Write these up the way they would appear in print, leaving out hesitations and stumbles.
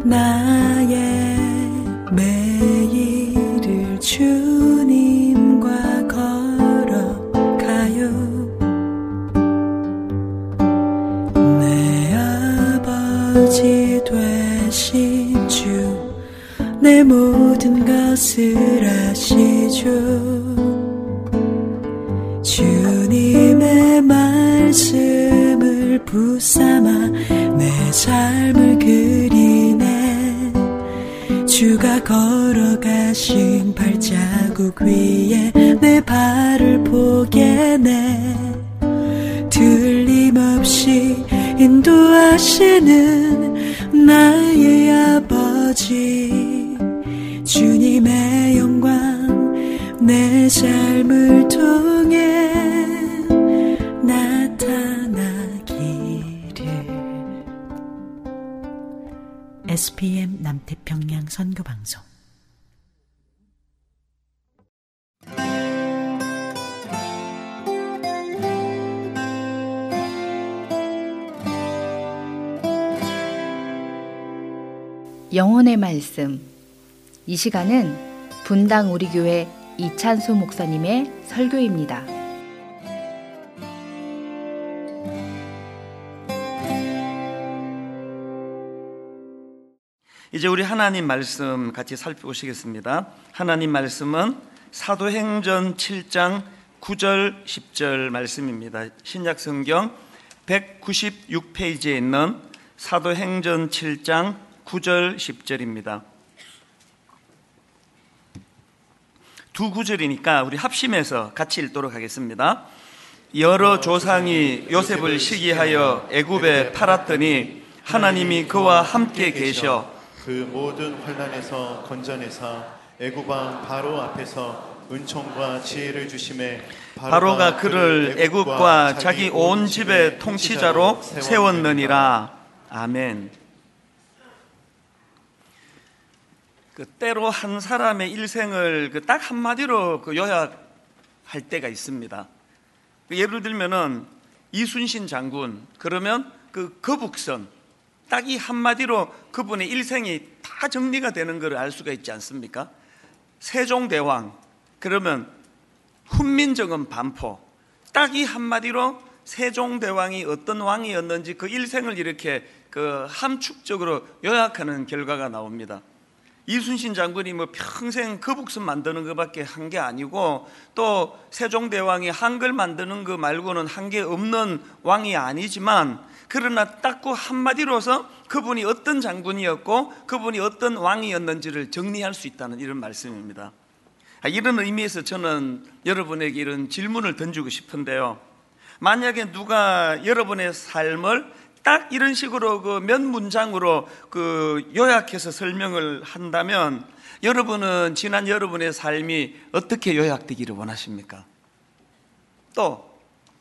나의 매일을 주님과 걸어가요. 내 아버지 되신 주, 내 모든 것을 아시죠. 주님의 말씀을 붙삼아 내 삶을 그리네. 주가 걸어가신 발자국 위에 내 발을 포개네. 틀림없이 인도하시는 나의 아버지, 주님의 영광 내 삶을 통해 나타나기를. SPM 남태평양 선교방송. 영혼의 말씀. 이 시간은 분당 우리교회 이찬수 목사님의 설교입니다. 이제 우리 하나님 말씀 같이 살펴보시겠습니다. 하나님 말씀은 사도행전 7장 9절 10절 말씀입니다. 신약성경 196페이지에 있는 사도행전 7장 9절 10절입니다. 두 구절이니까 우리 합심해서 같이 읽도록 하겠습니다. 여러 조상이 요셉을 시기하여 애굽에 팔았더니 하나님이 그와 함께 계셔 그 모든 환난에서 건져내사 애굽 왕 바로 앞에서 은총과 지혜를 주심에 바로가 그를 애굽과 자기 온 집의 통치자로 세웠느니라. 아멘. 때로 한 사람의 일생을 딱 한마디로 요약할 때가 있습니다. 예를 들면은 이순신 장군, 그러면 거북선, 딱 이 한마디로 그분의 일생이 다 정리가 되는 걸 알 수가 있지 않습니까? 세종대왕, 그러면 훈민정음 반포, 딱 이 한마디로 세종대왕이 어떤 왕이었는지 그 일생을 이렇게 함축적으로 요약하는 결과가 나옵니다. 이순신 장군이 평생 거북선 만드는 것밖에 한 게 아니고, 또 세종대왕이 한글 만드는 것 말고는 한 게 없는 왕이 아니지만, 그러나 딱 그 한마디로서 그분이 어떤 장군이었고 그분이 어떤 왕이었는지를 정리할 수 있다는 이런 말씀입니다. 이런 의미에서 저는 여러분에게 이런 질문을 던지고 싶은데요, 만약에 누가 여러분의 삶을 딱 이런 식으로 몇 문장으로 요약해서 설명을 한다면 여러분은 지난 여러분의 삶이 어떻게 요약되기를 원하십니까? 또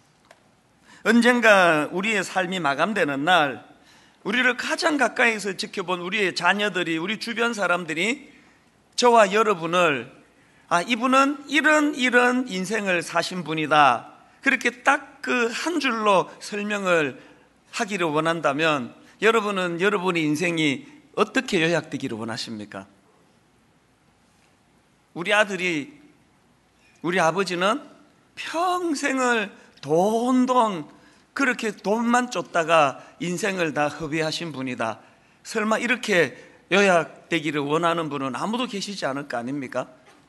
언젠가 우리의 삶이 마감되는 날, 우리를 가장 가까이서 지켜본 우리의 자녀들이, 우리 주변 사람들이 저와 여러분을 이분은 이런 인생을 사신 분이다, 그렇게 딱 한 줄로 설명을 하기를 원한다면 여러분은 여러분의 인생이 어떻게 요약되기를 원하십니까? 우리 아들이, 우리 아버지는 평생을 돈 그렇게 돈만 쫓다가 인생을 다 허비하신 분이다, 설마 이렇게 요약되기를 원하는 분은 아무도 계시지 않을 거 아닙니까?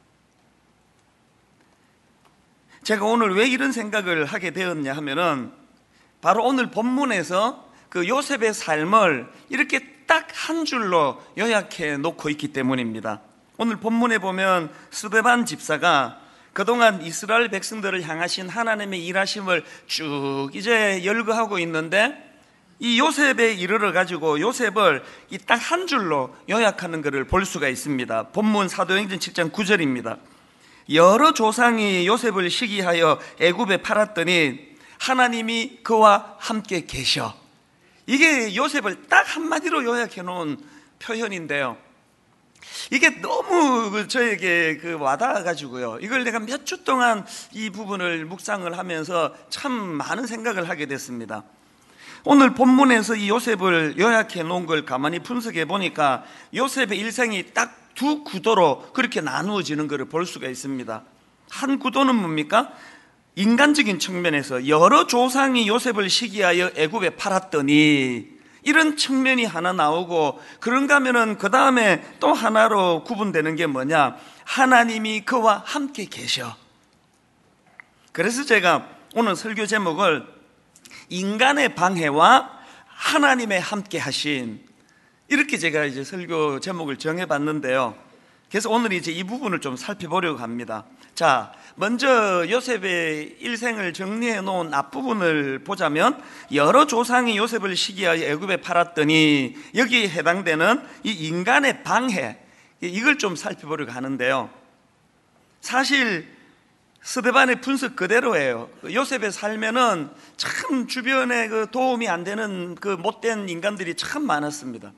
제가 오늘 왜 이런 생각을 하게 되었냐 하면은 바로 오늘 본문에서 요셉의 삶을 이렇게 딱 한 줄로 요약해 놓고 있기 때문입니다. 오늘 본문에 보면 스데반 집사가 그동안 이스라엘 백성들을 향하신 하나님의 일하심을 쭉 이제 열거하고 있는데, 이 요셉에 이르러 가지고 요셉을 이 딱 한 줄로 요약하는 것을 볼 수가 있습니다. 본문 사도행전 7장 9절입니다. 여러 조상이 요셉을 시기하여 애굽에 팔았더니 하나님이 그와 함께 계셔. 이게 요셉을 딱 한마디로 요약해 놓은 표현인데요, 이게 너무 저에게 와닿아가지고요, 이걸 내가 몇 주 동안 이 부분을 묵상을 하면서 참 많은 생각을 하게 됐습니다. 오늘 본문에서 이 요셉을 요약해 놓은 걸 가만히 분석해 보니까 요셉의 일생이 딱 두 구도로 그렇게 나누어지는 것을 볼 수가 있습니다. 한 구도는 뭡니까? 인간적인 측면에서 여러 조상이 요셉을 시기하여 애굽에 팔았더니 이런 측면이 하나 나오고, 그런가 하면은 그 다음에 또 하나로 구분되는 게 뭐냐? 하나님이 그와 함께 계셔. 그래서 제가 오늘 설교 제목을 인간의 방해와 하나님의 함께 하심, 이렇게 제가 이제 설교 제목을 정해봤는데요. 그래서 오늘 이제 이 부분을 좀 살펴보려고 합니다. 자, 먼저 요셉의 일생을 정리해 놓은 앞부분을 보자면, 여러 조상이 요셉을 시기하여 애굽에 팔았더니 여기에 해당되는 이 인간의 방해, 이걸 좀 살펴보려고 하는데요. 사실 스데반의 분석 그대로예요. 요셉의 삶에는 참 주변에 그 도움이 안 되는 그 못된 인간들이 참 많았습니다.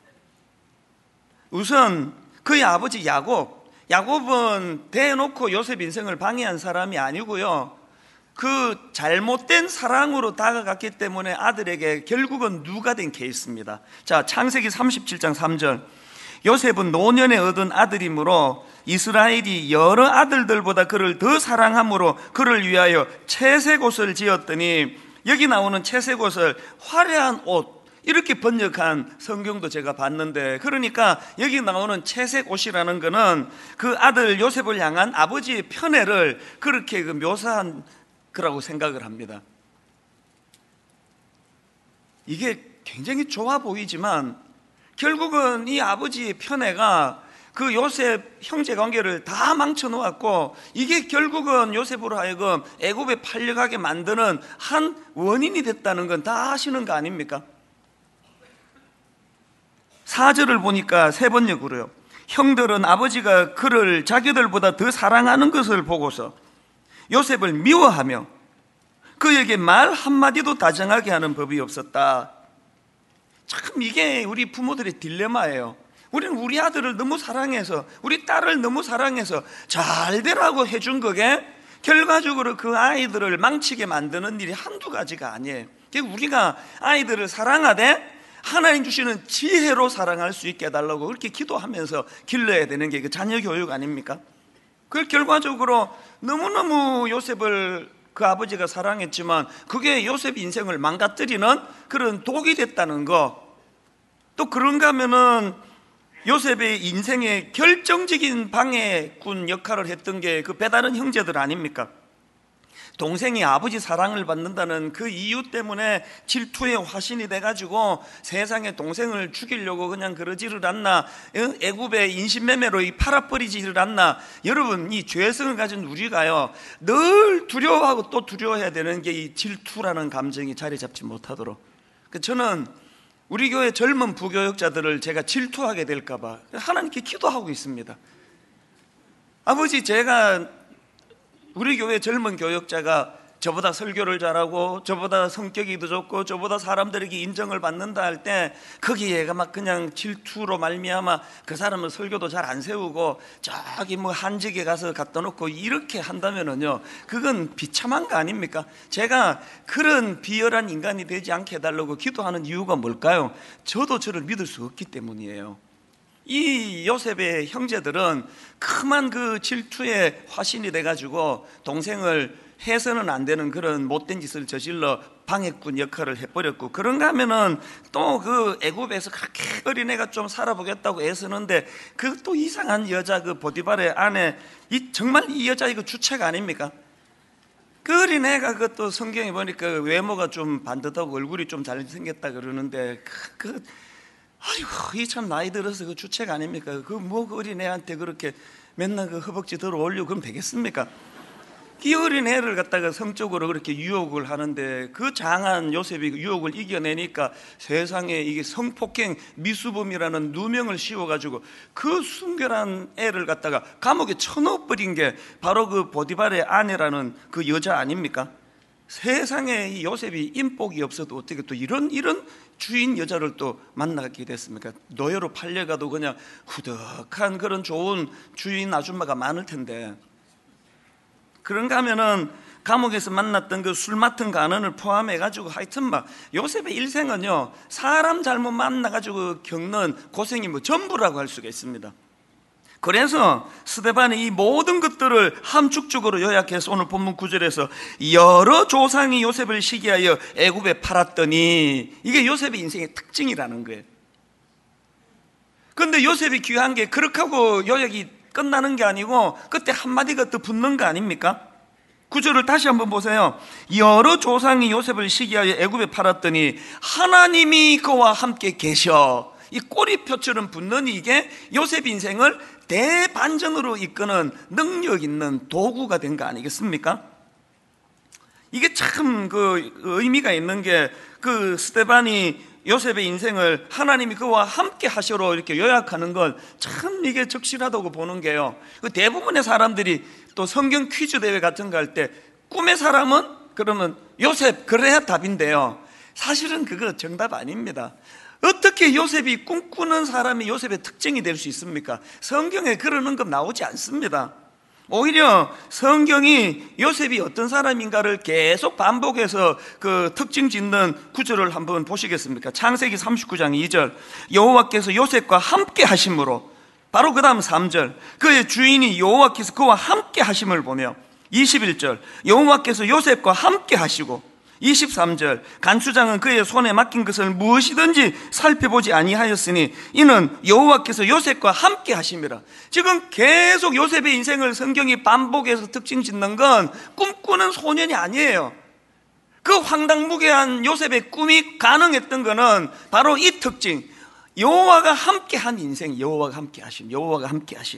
우선 그의 아버지 야곱은 대놓고 요셉 인생을 방해한 사람이 아니고요, 그 잘못된 사랑으로 다가갔기 때문에 아들에게 결국은 누가 된 케이스입니다. 자, 창세기 37장 3절, 요셉은 노년에 얻은 아들이므로 이스라엘이 여러 아들들보다 그를 더 사랑함으로 그를 위하여 채색 옷을 지었더니, 여기 나오는 채색 옷을 화려한 옷, 이렇게 번역한 성경도 제가 봤는데, 그러니까 여기 나오는 채색 옷이라는 거는 그 아들 요셉을 향한 아버지의 편애를 그렇게 묘사한 거라고 생각을 합니다. 이게 굉장히 좋아 보이지만 결국은 이 아버지의 편애가 그 요셉 형제 관계를 다 망쳐놓았고, 이게 결국은 요셉으로 하여금 애굽에 팔려가게 만드는 한 원인이 됐다는 건 다 아시는 거 아닙니까? 4절을 보니까 세 번역으로요, 형들은 아버지가 그를 자기들보다 더 사랑하는 것을 보고서 요셉을 미워하며 그에게 말 한마디도 다정하게 하는 법이 없었다. 참 이게 우리 부모들의 딜레마예요. 우리는 우리 아들을 너무 사랑해서, 우리 딸을 너무 사랑해서 잘 되라고 해준 거게 결과적으로 그 아이들을 망치게 만드는 일이 한두 가지가 아니에요. 우리가 아이들을 사랑하되 하나님 주시는 지혜로 사랑할 수 있게 해달라고 그렇게 기도하면서 길러야 되는 게 그 자녀 교육 아닙니까? 그 결과적으로 너무너무 요셉을 그 아버지가 사랑했지만 그게 요셉 인생을 망가뜨리는 그런 독이 됐다는 거. 또 그런가 하면은 요셉의 인생에 결정적인 방해꾼 역할을 했던 게 그 배다른 형제들 아닙니까? 동생이 아버지 사랑을 받는다는 그 이유 때문에 질투의 화신이 돼가지고 세상에 동생을 죽이려고 그냥 그러지를 않나, 애굽의 인신매매로 팔아버리지를 않나. 여러분, 이 죄성을 가진 우리가요 늘 두려워하고 또 두려워해야 되는 게 이 질투라는 감정이 자리 잡지 못하도록. 저는 우리 교회 젊은 부교역자들을 제가 질투하게 될까봐 하나님께 기도하고 있습니다. 아버지, 제가 우리 교회 젊은 교역자가 저보다 설교를 잘하고 저보다 성격이 더 좋고 저보다 사람들에게 인정을 받는다 할 때 거기에 막 그냥 질투로 말미암아 그 사람은 설교도 잘 안 세우고 저기 뭐 한직에 가서 갖다 놓고 이렇게 한다면은요, 그건 비참한 거 아닙니까? 제가 그런 비열한 인간이 되지 않게 해달라고 기도하는 이유가 뭘까요? 저도 저를 믿을 수 없기 때문이에요. 이 요셉의 형제들은 그만 그 질투에 화신이 돼가지고 동생을 해서는 안 되는 그런 못된 짓을 저질러 방해꾼 역할을 해버렸고, 그런가 하면은 또 그 애굽에서 그렇게 어린애가 좀 살아보겠다고 애쓰는데 그 또 이상한 여자, 그 보디발의 아내, 정말 이 여자 이거 주책 아닙니까? 그 어린애가 그것도 성경에 보니까 외모가 좀 반듯하고 얼굴이 좀 잘생겼다 그러는데 아이고, 이 참 나이 들어서 그 주책 아닙니까? 그 어린애한테 그렇게 맨날 그 허벅지 들어 올리고 그러면 되겠습니까? 이 어린애를 갖다가 성적으로 그렇게 유혹을 하는데 그 장한 요셉이 그 유혹을 이겨내니까 세상에 이게 성폭행 미수범이라는 누명을 씌워가지고 그 순결한 애를 갖다가 감옥에 쳐넣어버린 게 바로 그 보디발의 아내라는 그 여자 아닙니까? 세상에 이 요셉이 인복이 없어도 어떻게 또 이런 주인 여자를 또 만나게 됐습니까? 노예로 팔려가도 그냥 후덕한 그런 좋은 주인 아줌마가 많을 텐데, 그런가 하면은 감옥에서 만났던 그 술 맡은 간원을 포함해가지고 하여튼 막 요셉의 일생은요, 사람 잘못 만나가지고 겪는 고생이 뭐 전부라고 할 수가 있습니다. 그래서 스데반이 이 모든 것들을 함축적으로 요약해서 오늘 본문 9절에서 여러 조상이 요셉을 시기하여 애굽에 팔았더니, 이게 요셉의 인생의 특징이라는 거예요. 그런데 요셉이 귀한 게 그렇게 하고 요약이 끝나는 게 아니고 그때 한마디가 더 붙는 거 아닙니까? 9절을 다시 한번 보세요. 여러 조상이 요셉을 시기하여 애굽에 팔았더니 하나님이 그와 함께 계셔. 이 꼬리표처럼 붙는 이게 요셉 인생을 대반전으로 이끄는 능력 있는 도구가 된 거 아니겠습니까? 이게 참 그 의미가 있는 게, 그 스데반이 요셉의 인생을 하나님이 그와 함께 하시로 이렇게 요약하는 건 참 이게 적실하다고 보는 게요, 그 대부분의 사람들이 또 성경 퀴즈 대회 같은 거 할 때 꿈의 사람은 그러면 요셉, 그래야 답인데요, 사실은 그거 정답 아닙니다. 어떻게 요셉이 꿈꾸는 사람이 요셉의 특징이 될 수 있습니까? 성경에 그러는 거 나오지 않습니다. 오히려 성경이 요셉이 어떤 사람인가를 계속 반복해서 그 특징 짓는 구절을 한번 보시겠습니까? 창세기 39장 2절, 여호와께서 요셉과 함께 하심으로, 바로 그 다음 3절, 그의 주인이 여호와께서 그와 함께 하심을 보며, 21절, 여호와께서 요셉과 함께 하시고, 23절, 간수장은 그의 손에 맡긴 것을 무엇이든지 살펴보지 아니하였으니 이는 여호와께서 요셉과 함께 하심이라. 지금 계속 요셉의 인생을 성경이 반복해서 특징 짓는 건 꿈꾸는 소년이 아니에요. 그 황당무계한 요셉의 꿈이 가능했던 거는 바로 이 특징, 여호와가 함께한 인생, 여호와가 함께하심, 여호와가 함께하심.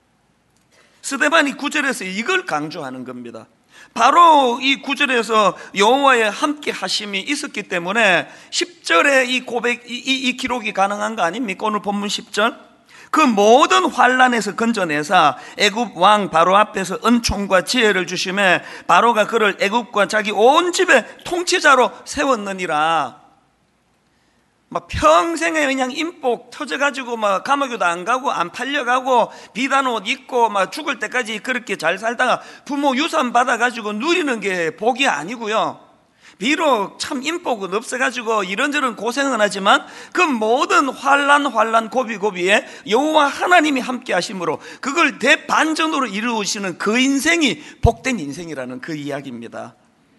스데반이 9절에서 이걸 강조하는 겁니다. 바로 이 9절에서 여호와의 함께 하심이 있었기 때문에 10절에 이 고백, 이 기록이 가능한 거 아닙니까? 오늘 본문 10절, 그 모든 환난에서 건져내사 애굽 왕 바로 앞에서 은총과 지혜를 주심에 바로가 그를 애굽과 자기 온 집의 통치자로 세웠느니라. 막 평생에 그냥 인복 터져가지고 막 감옥에도 안 가고 안 팔려가고 비단 옷 입고 막 죽을 때까지 그렇게 잘 살다가 부모 유산 받아가지고 누리는 게 복이 아니고요, 비록 참 인복은 없어가지고 이런저런 고생은 하지만 그 모든 환난 고비고비에 여호와 하나님이 함께 하심으로 그걸 대반전으로 이루시는 그 인생이 복된 인생이라는 그 이야기입니다.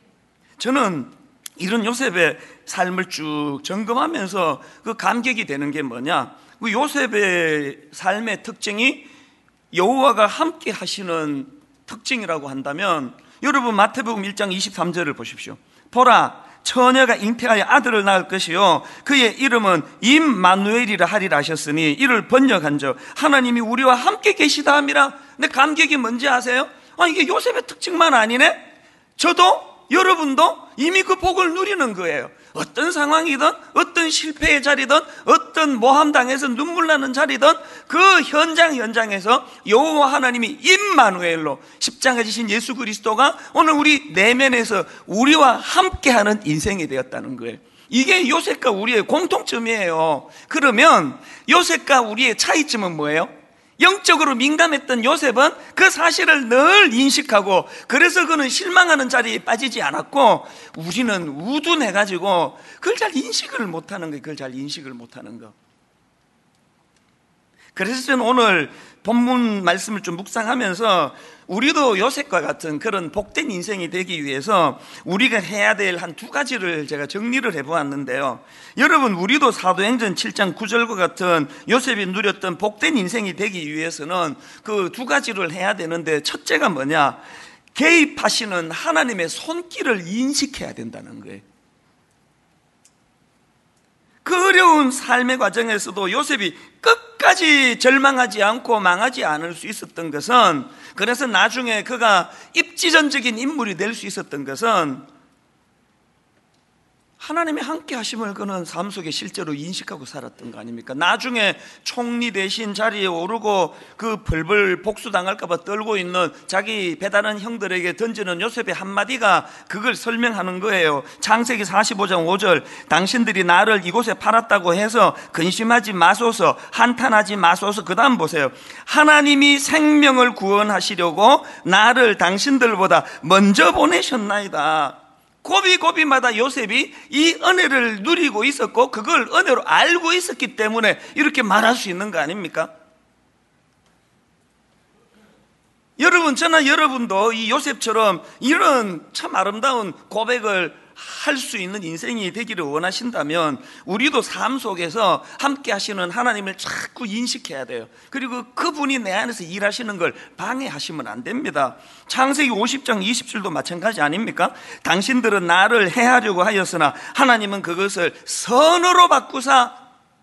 저는 이런 요셉의 삶을 쭉 점검하면서 그 감격이 되는 게 뭐냐, 그 요셉의 삶의 특징이 여호와가 함께 하시는 특징이라고 한다면, 여러분 마태복음 1장 23절을 보십시오. 보라, 처녀가 잉태하여 아들을 낳을 것이요 그의 이름은 임마누엘이라 하리라 하셨으니 이를 번역한즉 하나님이 우리와 함께 계시다 함이라. 근데 감격이 뭔지 아세요? 이게 요셉의 특징만 아니네. 저도 여러분도 이미 그 복을 누리는 거예요. 어떤 상황이든, 어떤 실패의 자리든, 어떤 모함당해서 눈물 나는 자리든 그 현장에서 여호와 하나님이 임마누엘로 십자가 지신 예수 그리스도가 오늘 우리 내면에서 우리와 함께하는 인생이 되었다는 거예요. 이게 요셉과 우리의 공통점이에요. 그러면 요셉과 우리의 차이점은 뭐예요? 영적으로 민감했던 요셉은 그 사실을 늘 인식하고, 그래서 그는 실망하는 자리에 빠지지 않았고, 우리는 우둔해가지고 그걸 잘 인식을 못하는 거예요. 그걸 잘 인식을 못하는 거. 그래서 저는 오늘 본문 말씀을 좀 묵상하면서 우리도 요셉과 같은 그런 복된 인생이 되기 위해서 우리가 해야 될 한 두 가지를 제가 정리를 해보았는데요. 여러분, 우리도 사도행전 7장 9절과 같은 요셉이 누렸던 복된 인생이 되기 위해서는 그 두 가지를 해야 되는데, 첫째가 뭐냐, 개입하시는 하나님의 손길을 인식해야 된다는 거예요. 그 어려운 삶의 과정에서도 요셉이 끝까지 절망하지 않고 망하지 않을 수 있었던 것은, 그래서 나중에 그가 입지전적인 인물이 될 수 있었던 것은 하나님이 함께 하심을 그는 삶 속에 실제로 인식하고 살았던 거 아닙니까? 나중에 총리 대신 자리에 오르고 그 벌벌 복수당할까 봐 떨고 있는 자기 배다른 형들에게 던지는 요셉의 한마디가 그걸 설명하는 거예요. 창세기 45장 5절, 당신들이 나를 이곳에 팔았다고 해서 근심하지 마소서, 한탄하지 마소서. 그 다음 보세요. 하나님이 생명을 구원하시려고 나를 당신들보다 먼저 보내셨나이다. 고비고비마다 요셉이 이 은혜를 누리고 있었고 그걸 은혜로 알고 있었기 때문에 이렇게 말할 수 있는 거 아닙니까? 여러분, 저나 여러분도 이 요셉처럼 이런 참 아름다운 고백을 할 수 있는 인생이 되기를 원하신다면 우리도 삶 속에서 함께 하시는 하나님을 자꾸 인식해야 돼요. 그리고 그분이 내 안에서 일하시는 걸 방해하시면 안 됩니다. 창세기 50장 20절도 마찬가지 아닙니까? 당신들은 나를 해하려고 하였으나 하나님은 그것을 선으로 바꾸사.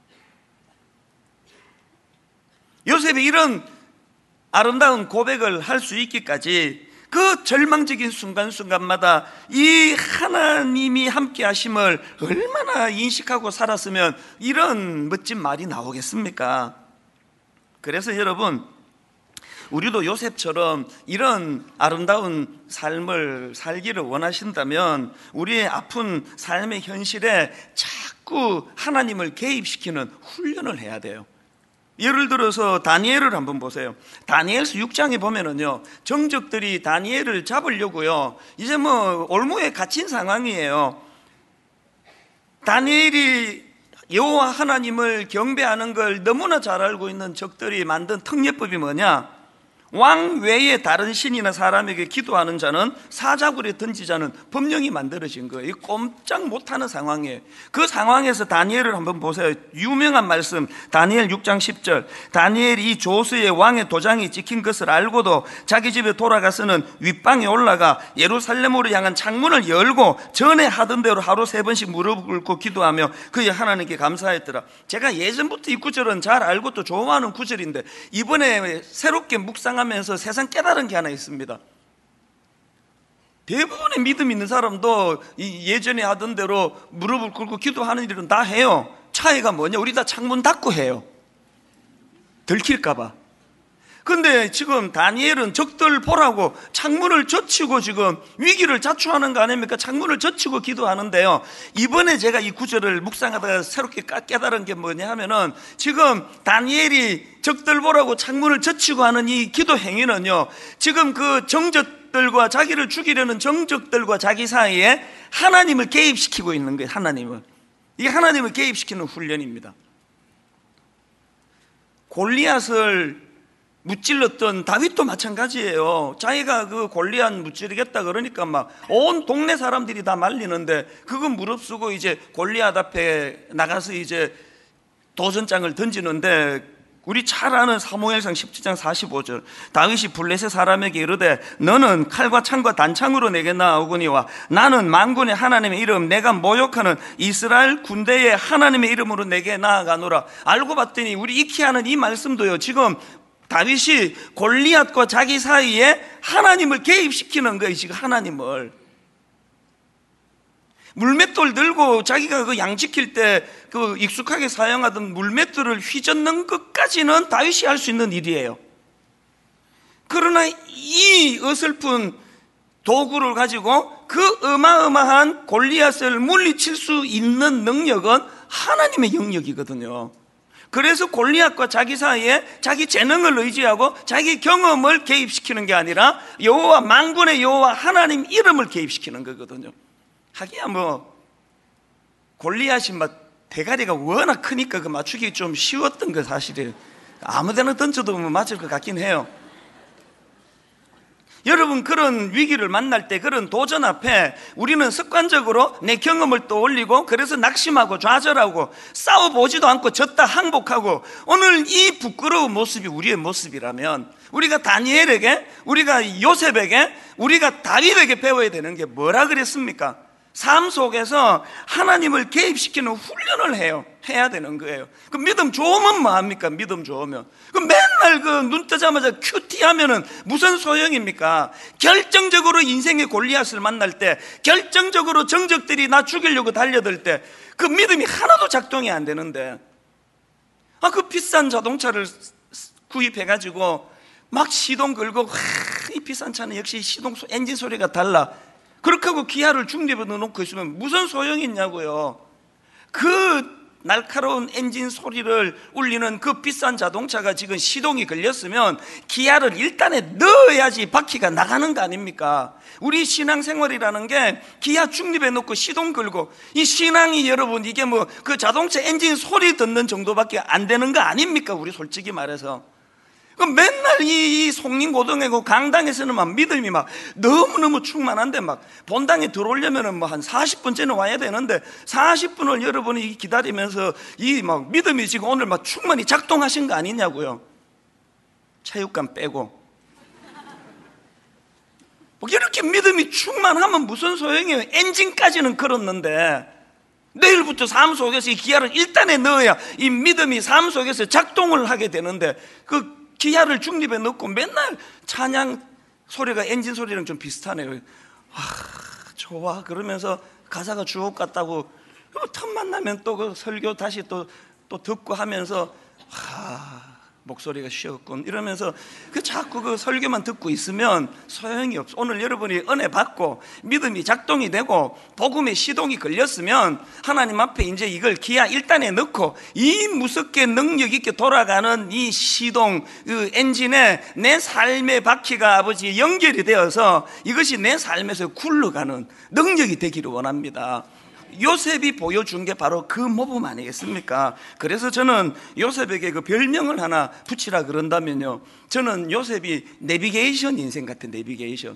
요셉이 이런 아름다운 고백을 할 수 있기까지 그 절망적인 순간순간마다 이 하나님이 함께 하심을 얼마나 인식하고 살았으면 이런 멋진 말이 나오겠습니까? 그래서 여러분, 우리도 요셉처럼 이런 아름다운 삶을 살기를 원하신다면 우리의 아픈 삶의 현실에 자꾸 하나님을 개입시키는 훈련을 해야 돼요. 예를 들어서 다니엘을 한번 보세요. 다니엘서 6장에 보면은요, 정적들이 다니엘을 잡으려고요, 이제 뭐 올무에 갇힌 상황이에요. 다니엘이 여호와 하나님을 경배하는 걸 너무나 잘 알고 있는 적들이 만든 특례법이 뭐냐? 왕 외에 다른 신이나 사람에게 기도하는 자는 사자굴에 던지자는 법령이 만들어진 거예요. 꼼짝 못하는 상황이에요. 그 상황에서 다니엘을 한번 보세요. 유명한 말씀, 다니엘 6장 10절. 다니엘이 이 조서에 왕의 도장이 찍힌 것을 알고도 자기 집에 돌아가서는 윗방에 올라가 예루살렘으로 향한 창문을 열고 전에 하던 대로 하루 3번씩 무릎 꿇고 기도하며 그의 하나님께 감사했더라. 제가 예전부터 이 구절은 잘 알고 또 좋아하는 구절인데 이번에 새롭게 묵상하면서 세상 깨달은 게 하나 있습니다. 대부분의 믿음 있는 사람도 예전에 하던 대로 무릎을 꿇고 기도하는 일은 다 해요. 차이가 뭐냐? 우리 다 창문 닫고 해요. 들킬까 봐. 근데 지금 다니엘은 적들 보라고 창문을 젖히고 지금 위기를 자초하는 거 아닙니까? 창문을 젖히고 기도하는데요, 이번에 제가 이 구절을 묵상하다가 새롭게 깨달은 게 뭐냐 하면은, 지금 다니엘이 적들 보라고 창문을 젖히고 하는 이 기도 행위는요, 지금 그 정적들과 자기를 죽이려는 정적들과 자기 사이에 하나님을 개입시키고 있는 거예요. 이게 하나님을 개입시키는 훈련입니다. 골리앗을 무찔렀던 다윗도 마찬가지예요. 자기가 그 골리앗 무찌르겠다 그러니까 막 온 동네 사람들이 다 말리는데 그건 무릅쓰고 이제 골리앗 앞에 나가서 이제 도전장을 던지는데, 우리 잘 아는 사무엘상 17장 45절, 다윗이 블레셋 사람에게 이르되 너는 칼과 창과 단창으로 내게 나아오거니와 나는 만군의 하나님의 이름, 내가 모욕하는 이스라엘 군대의 하나님의 이름으로 내게 나아가노라. 알고 봤더니 우리 익히 아는 이 말씀도요, 지금 다윗이 골리앗과 자기 사이에 하나님을 개입시키는 거예요. 지금 하나님을 물맷돌 들고 자기가 그 양 지킬 때 그 익숙하게 사용하던 물맷돌을 휘젓는 것까지는 다윗이 할 수 있는 일이에요. 그러나 이 어설픈 도구를 가지고 그 어마어마한 골리앗을 물리칠 수 있는 능력은 하나님의 영역이거든요. 그래서 골리앗과 자기 사이에 자기 재능을 의지하고 자기 경험을 개입시키는 게 아니라 여호와, 만군의 여호와 하나님 이름을 개입시키는 거거든요. 하기야 뭐 골리앗이 막 대가리가 워낙 크니까 그 맞추기 좀 쉬웠던 거 사실이에요. 아무데나 던져도 맞을 것 같긴 해요. 여러분, 그런 위기를 만날 때, 그런 도전 앞에 우리는 습관적으로 내 경험을 떠올리고, 그래서 낙심하고 좌절하고 싸워보지도 않고 졌다 항복하고, 오늘 이 부끄러운 모습이 우리의 모습이라면, 우리가 다니엘에게, 우리가 요셉에게, 우리가 다윗에게 배워야 되는 게 뭐라 그랬습니까? 삶 속에서 하나님을 개입시키는 훈련을 해야 되는 거예요. 그 믿음 좋으면 뭐합니까? 믿음 좋으면 그 맨날 그 눈 뜨자마자 큐티 하면은 무슨 소용입니까? 결정적으로 인생의 골리앗을 만날 때, 결정적으로 정적들이 나 죽이려고 달려들 때 그 믿음이 하나도 작동이 안 되는데, 그 비싼 자동차를 구입해가지고 막 시동 걸고, 이 비싼 차는 역시 엔진 소리가 달라. 그렇게 하고 기아를 중립에 넣어놓고 있으면 무슨 소용이 있냐고요. 그 날카로운 엔진 소리를 울리는 그 비싼 자동차가 지금 시동이 걸렸으면 기아를 일단에 넣어야지 바퀴가 나가는 거 아닙니까? 우리 신앙생활이라는 게 기아 중립에 넣고 시동 걸고, 이 신앙이 여러분 이게 뭐 그 자동차 엔진 소리 듣는 정도밖에 안 되는 거 아닙니까? 우리 솔직히 말해서 맨날 이 송림고등이고 강당에서는 막 믿음이 막 너무너무 충만한데, 막 본당에 들어오려면은 뭐 한 40분 전에 와야 되는데 40분을 여러분이 기다리면서 이 막 믿음이 지금 오늘 막 충만히 작동하신 거 아니냐고요. 체육관 빼고. 뭐 이렇게 믿음이 충만하면 무슨 소용이에요? 엔진까지는 걸었는데 내일부터 삶 속에서 이 기아를 일단에 넣어야 이 믿음이 삶 속에서 작동을 하게 되는데, 그 기아를 중립에 넣고 맨날 찬양 소리가 엔진 소리랑 좀 비슷하네요. 좋아 그러면서 가사가 주옥 같다고 틈만 나면 또 그 설교 다시 또 듣고 하면서 목소리가 쉬었군 이러면서 자꾸 그 설교만 듣고 있으면 소용이 없어. 오늘 여러분이 은혜 받고 믿음이 작동이 되고 복음의 시동이 걸렸으면 하나님 앞에 이제 이걸 기아 1단에 넣고 이 무섭게 능력 있게 돌아가는 이 시동, 그 엔진에 내 삶의 바퀴가 아버지 연결이 되어서 이것이 내 삶에서 굴러가는 능력이 되기를 원합니다. 요셉이 보여준 게 바로 그 모범 아니겠습니까? 그래서 저는 요셉에게 그 별명을 하나 붙이라 그런다면요, 저는 요셉이 내비게이션 인생 같은 내비게이션.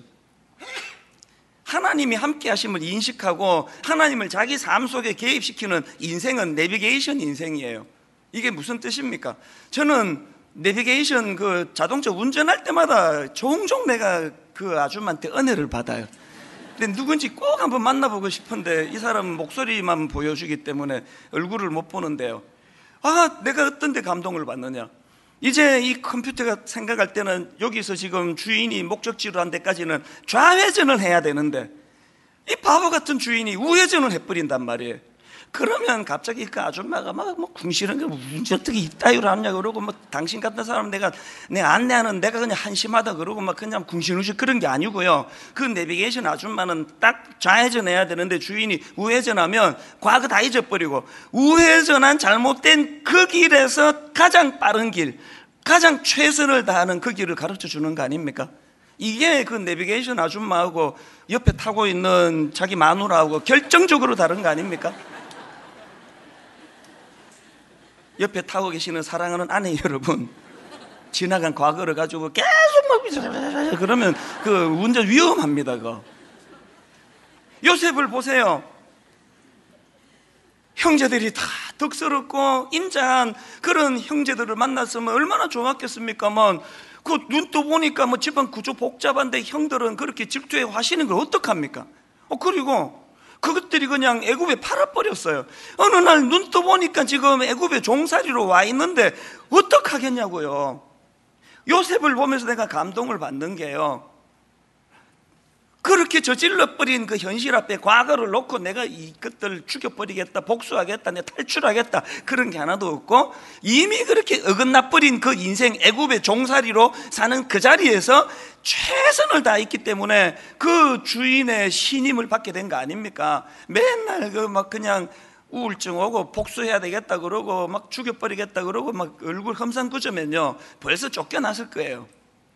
하나님이 함께 하심을 인식하고 하나님을 자기 삶 속에 개입시키는 인생은 내비게이션 인생이에요. 이게 무슨 뜻입니까? 저는 내비게이션 그 자동차 운전할 때마다 종종 내가 그 아줌마한테 은혜를 받아요. 근데 누군지 꼭 한번 만나보고 싶은데 이 사람 목소리만 보여주기 때문에 얼굴을 못 보는데요. 내가 어떤 데 감동을 받느냐, 이제 이 컴퓨터가 생각할 때는 여기서 지금 주인이 목적지로 한 데까지는 좌회전을 해야 되는데 이 바보 같은 주인이 우회전을 해버린단 말이에요. 그러면 갑자기 그 아줌마가 막 궁시렁 게 문제 어떻게 이따위로 하냐 그러고, 뭐 당신 같은 사람 내 안내하는 내가 그냥 한심하다 그러고 막 그냥 궁시렁시 그런 게 아니고요. 그 내비게이션 아줌마는 딱 좌회전해야 되는데 주인이 우회전하면 과거 다 잊어버리고 우회전한 잘못된 그 길에서 가장 빠른 길, 가장 최선을 다하는 그 길을 가르쳐 주는 거 아닙니까? 이게 그 내비게이션 아줌마하고 옆에 타고 있는 자기 마누라하고 결정적으로 다른 거 아닙니까? 옆에 타고 계시는 사랑하는 아내 여러분, 지나간 과거를 가지고 계속 막 그러면 그 운전 위험합니다. 그거. 요셉을 보세요. 형제들이 다 덕스럽고 인자한 그런 형제들을 만났으면 얼마나 좋았겠습니까만, 그 눈도 보니까 뭐 집안 구조 복잡한데 형들은 그렇게 질투에 화시는 걸 어떡합니까? 그리고 그것들이 그냥 애굽에 팔아버렸어요. 어느 날 눈 떠보니까 지금 애굽에 종살이로 와 있는데 어떡하겠냐고요. 요셉을 보면서 내가 감동을 받는 게요, 그렇게 저질러버린 그 현실 앞에 과거를 놓고 내가 이것들 죽여버리겠다, 복수하겠다, 내가 탈출하겠다 그런 게 하나도 없고, 이미 그렇게 어긋나버린 그 인생 애굽의 종살이로 사는 그 자리에서 최선을 다했기 때문에 그 주인의 신임을 받게 된 거 아닙니까? 맨날 그 막 그냥 우울증 오고 복수해야 되겠다 그러고 막 죽여버리겠다 그러고 막 얼굴 험상궂으면요 벌써 쫓겨났을 거예요.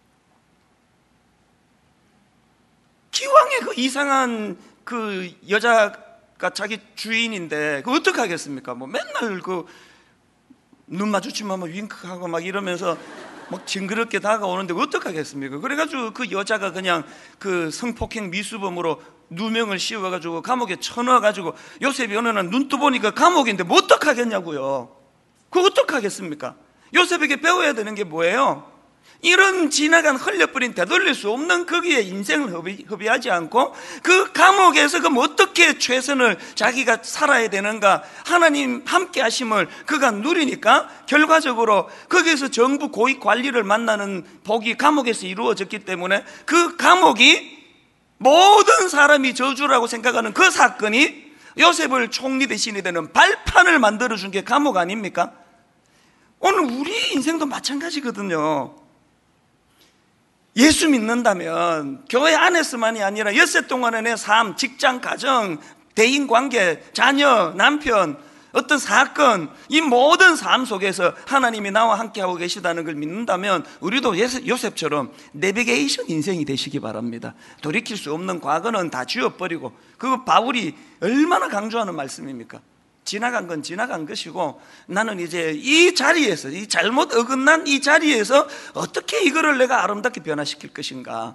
기왕에 그 이상한 그 여자가 자기 주인인데 그 어떡하겠습니까? 뭐 맨날 그 눈 마주치면 막 윙크하고 막 이러면서 막 징그럽게 다가오는데 어떡하겠습니까? 그래가지고 그 여자가 그냥 그 성폭행 미수범으로 누명을 씌워가지고 감옥에 쳐넣어가지고 요셉이 어느 날 눈 떠보니까 감옥인데 뭐 어떡하겠냐고요. 그거 어떡하겠습니까? 요셉에게 배워야 되는 게 뭐예요? 이런 지나간 흘려버린 되돌릴 수 없는 거기에 인생을 허비하지 않고 그 감옥에서 그럼 어떻게 최선을 자기가 살아야 되는가, 하나님 함께 하심을 그가 누리니까 결과적으로 거기에서 정부 고위 관리를 만나는 복이 감옥에서 이루어졌기 때문에 그 감옥이 모든 사람이 저주라고 생각하는 그 사건이 요셉을 총리 대신이 되는 발판을 만들어준 게 감옥 아닙니까? 오늘 우리 인생도 마찬가지거든요. 예수 믿는다면 교회 안에서만이 아니라 엿새 동안의 내 삶, 직장, 가정, 대인관계, 자녀, 남편, 어떤 사건, 이 모든 삶 속에서 하나님이 나와 함께하고 계시다는 걸 믿는다면 우리도 요셉처럼 내비게이션 인생이 되시기 바랍니다. 돌이킬 수 없는 과거는 다 지워버리고, 그거 바울이 얼마나 강조하는 말씀입니까? 지나간 건 지나간 것이고 나는 이제 이 자리에서, 이 잘못 어긋난 이 자리에서 어떻게 이거를 내가 아름답게 변화시킬 것인가.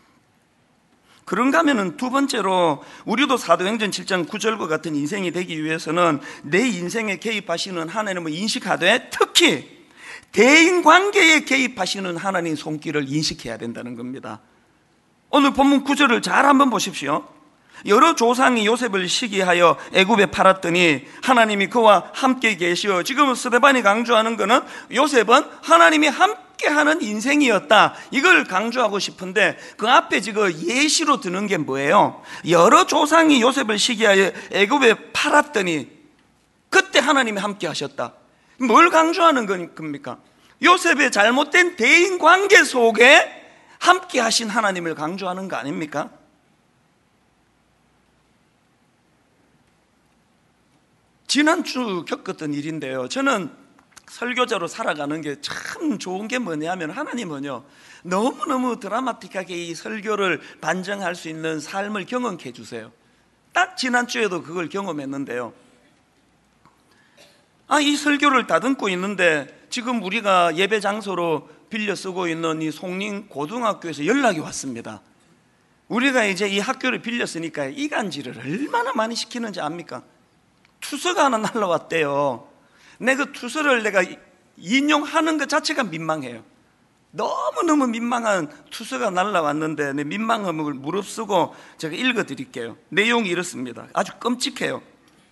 그런가 하면은 두 번째로 우리도 사도행전 7장 9절과 같은 인생이 되기 위해서는 내 인생에 개입하시는 하나님을 인식하되 특히 대인관계에 개입하시는 하나님 손길을 인식해야 된다는 겁니다. 오늘 본문 9절을 잘 한번 보십시오. 여러 조상이 요셉을 시기하여 애굽에 팔았더니 하나님이 그와 함께 계시어, 지금 스데반이 강조하는 것은 요셉은 하나님이 함께하는 인생이었다, 이걸 강조하고 싶은데 그 앞에 지금 예시로 드는 게 뭐예요? 여러 조상이 요셉을 시기하여 애굽에 팔았더니 그때 하나님이 함께 하셨다. 뭘 강조하는 겁니까? 요셉의 잘못된 대인관계 속에 함께 하신 하나님을 강조하는 거 아닙니까? 지난주 겪었던 일인데요, 저는 설교자로 살아가는 게 참 좋은 게 뭐냐면 하나님은요 너무너무 드라마틱하게 이 설교를 반증할 수 있는 삶을 경험케 해주세요. 딱 지난주에도 그걸 경험했는데요, 이 설교를 다듬고 있는데 지금 우리가 예배 장소로 빌려 쓰고 있는 이 송림 고등학교에서 연락이 왔습니다. 우리가 이제 이 학교를 빌렸으니까 이간질을 얼마나 많이 시키는지 압니까? 투서가 하나 날라왔대요. 그 투서를 내가 인용하는 것 자체가 민망해요. 너무너무 민망한 투서가 날라왔는데 내 민망함을 무릅쓰고 제가 읽어드릴게요. 내용이 이렇습니다. 아주 끔찍해요.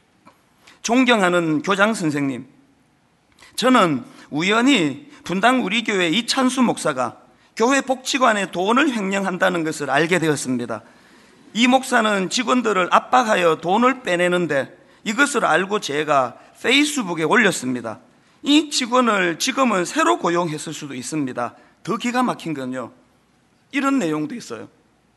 존경하는 교장 선생님, 저는 우연히 분당 우리 교회 이찬수 목사가 교회 복지관에 돈을 횡령한다는 것을 알게 되었습니다. 이 목사는 직원들을 압박하여 돈을 빼내는데 이것을 알고 제가 페이스북에 올렸습니다. 이 직원을 지금은 새로 고용했을 수도 있습니다. 더 기가 막힌 건요, 이런 내용도 있어요.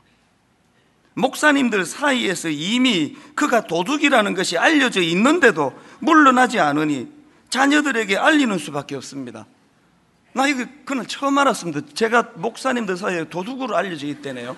목사님들 사이에서 이미 그가 도둑이라는 것이 알려져 있는데도 물러나지 않으니 자녀들에게 알리는 수밖에 없습니다. 나 이거 그날 처음 알았습니다. 제가 목사님들 사이에 도둑으로 알려져 있다네요.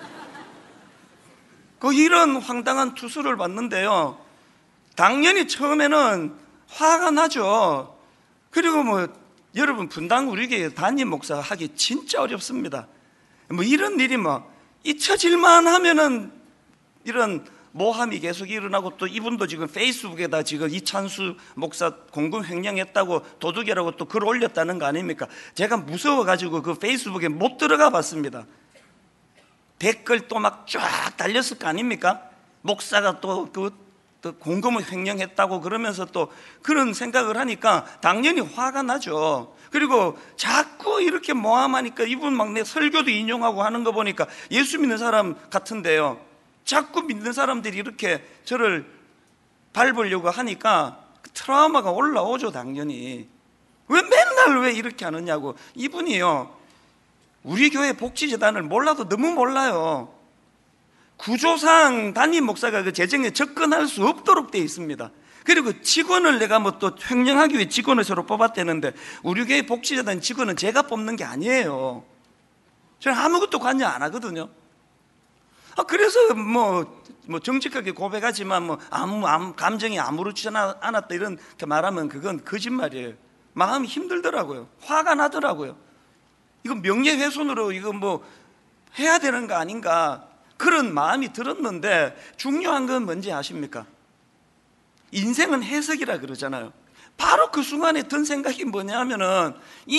이런 황당한 투수를 봤는데요, 당연히 처음에는 화가 나죠. 그리고 여러분, 분당 우리 교회 담임 목사가 하기 진짜 어렵습니다. 이런 일이 잊혀질만 하면은 이런 모함이 계속 일어나고, 또 이분도 지금 페이스북에다 지금 이찬수 목사 공금 횡령했다고 도둑이라고 또 글 올렸다는 거 아닙니까? 제가 무서워가지고 그 페이스북에 못 들어가 봤습니다. 댓글 또 쫙 달렸을 거 아닙니까? 목사가 또 공금을 횡령했다고 그러면서 또 그런 생각을 하니까 당연히 화가 나죠. 그리고 자꾸 이렇게 모함하니까 이분 내 설교도 인용하고 하는 거 보니까 예수 믿는 사람 같은데요, 자꾸 믿는 사람들이 이렇게 저를 밟으려고 하니까 트라우마가 올라오죠. 당연히. 맨날 왜 이렇게 하느냐고. 이분이요, 우리 교회 복지재단을 몰라도 너무 몰라요. 구조상 담임 목사가 그 재정에 접근할 수 없도록 되어 있습니다. 그리고 직원을 내가 또 횡령하기 위해 직원을 새로 뽑았다는데 우리 교회 복지재단 직원은 제가 뽑는 게 아니에요. 저는 아무것도 관여 안 하거든요. 그래서 정직하게 고백하지만 아무 감정이 아무렇지 않았다 이렇게 말하면 그건 거짓말이에요. 마음이 힘들더라고요. 화가 나더라고요. 이거 명예훼손으로 이거 해야 되는 거 아닌가, 그런 마음이 들었는데 중요한 건 뭔지 아십니까? 인생은 해석이라 그러잖아요. 바로 그 순간에 든 생각이 뭐냐 하면은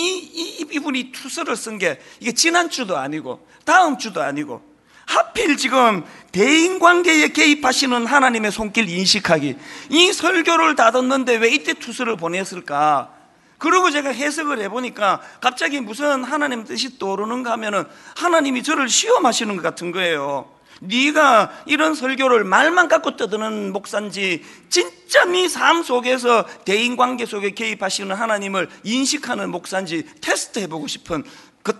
이분이 투서를 쓴 게 이게 지난주도 아니고 다음 주도 아니고 하필 지금 대인관계에 개입하시는 하나님의 손길 인식하기, 이 설교를 다 듣는데 왜 이때 투서를 보냈을까? 그리고 제가 해석을 해보니까 갑자기 무슨 하나님 뜻이 떠오르는가 하면은 하나님이 저를 시험하시는 것 같은 거예요. 네가 이런 설교를 말만 갖고 떠드는 목사인지 진짜 네 삶 속에서 대인관계 속에 개입하시는 하나님을 인식하는 목사인지 테스트해보고 싶은 그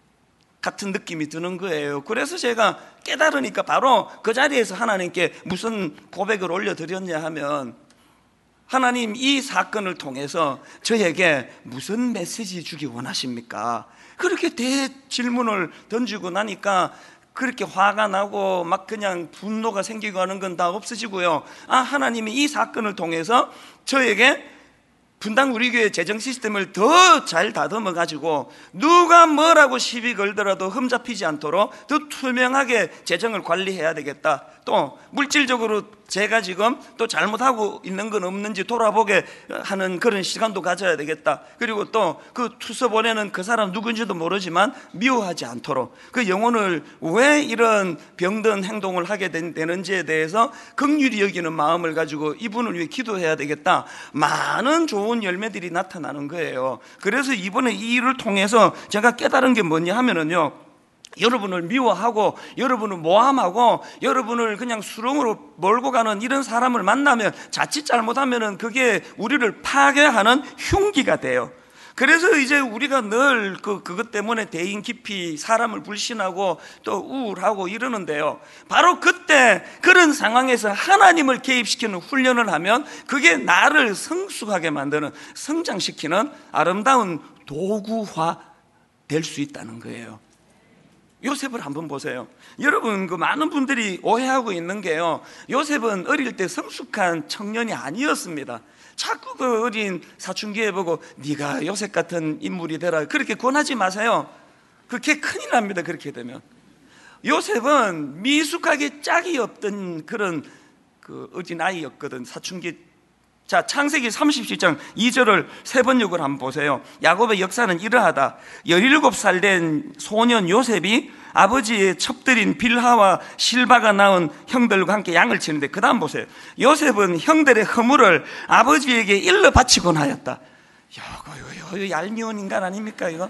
같은 느낌이 드는 거예요. 그래서 제가 깨달으니까 바로 그 자리에서 하나님께 무슨 고백을 올려드렸냐 하면, 하나님, 이 사건을 통해서 저에게 무슨 메시지 주기 원하십니까? 그렇게 대질문을 던지고 나니까 그렇게 화가 나고 막 그냥 분노가 생기고 하는 건 다 없어지고요. 하나님이 이 사건을 통해서 저에게 분당 우리 교회 재정 시스템을 더 잘 다듬어 가지고 누가 뭐라고 시비 걸더라도 흠잡히지 않도록 더 투명하게 재정을 관리해야 되겠다. 또 물질적으로 제가 지금 또 잘못하고 있는 건 없는지 돌아보게 하는 그런 시간도 가져야 되겠다. 그리고 또 그 투서 보내는 그 사람 누군지도 모르지만 미워하지 않도록 그 영혼을 왜 이런 병든 행동을 하게 되는지에 대해서 긍휼히 여기는 마음을 가지고 이분을 위해 기도해야 되겠다. 많은 좋은 열매들이 나타나는 거예요. 그래서 이번에 이 일을 통해서 제가 깨달은 게 뭐냐 하면은요, 여러분을 미워하고 여러분을 모함하고 여러분을 그냥 수렁으로 몰고 가는 이런 사람을 만나면 자칫 잘못하면 그게 우리를 파괴하는 흉기가 돼요. 그래서 이제 우리가 늘 그것 때문에 대인 깊이 사람을 불신하고 또 우울하고 이러는데요, 바로 그때 그런 상황에서 하나님을 개입시키는 훈련을 하면 그게 나를 성숙하게 만드는, 성장시키는 아름다운 도구화 될 수 있다는 거예요. 요셉을 한번 보세요. 여러분, 그 많은 분들이 오해하고 있는 게요, 요셉은 어릴 때 성숙한 청년이 아니었습니다. 자꾸 그 어린 사춘기에 보고 네가 요셉 같은 인물이 되라 그렇게 권하지 마세요. 그게 큰일 납니다. 그렇게 되면. 요셉은 미숙하게 짝이 없던 그런 그 어린 아이였거든, 사춘기. 자, 창세기 37장 2절을 세 번역을 한번 보세요. 야곱의 역사는 이러하다. 17살 된 소년 요셉이 아버지의 첩들인 빌하와 실바가 낳은 형들과 함께 양을 치는데, 그 다음 보세요. 요셉은 형들의 허물을 아버지에게 일러 바치곤 하였다. 이거 얄미운 인간 아닙니까 이거?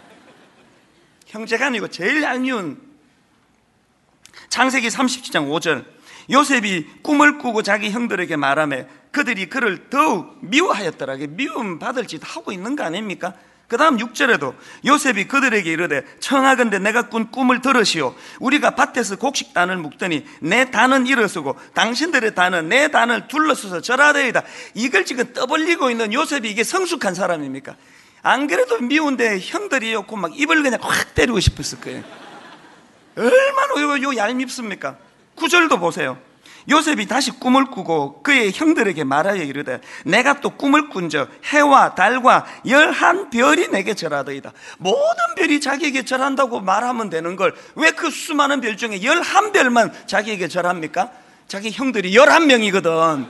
형제가 아니고 제일 얄미운. 창세기 37장 5절. 요셉이 꿈을 꾸고 자기 형들에게 말하며 그들이 그를 더욱 미워하였더라. 미움 받을 짓 하고 있는 거 아닙니까? 그 다음 6절에도 요셉이 그들에게 이르되 청하건대 내가 꾼 꿈을 들으시오. 우리가 밭에서 곡식단을 묶더니 내 단은 일어서고 당신들의 단은 내 단을 둘러서서 절하되이다. 이걸 지금 떠벌리고 있는 요셉이 이게 성숙한 사람입니까? 안 그래도 미운데 형들이 없고 막 입을 그냥 확 때리고 싶었을 거예요. 얼마나 요 얄밉습니까? 9절도 보세요. 요셉이 다시 꿈을 꾸고 그의 형들에게 말하여 이르되 내가 또 꿈을 꾼적 해와 달과 11별이 내게 절하더이다. 모든 별이 자기에게 절한다고 말하면 되는 걸 왜 그 수많은 별 중에 11별만 자기에게 절합니까? 자기 형들이 11명이거든.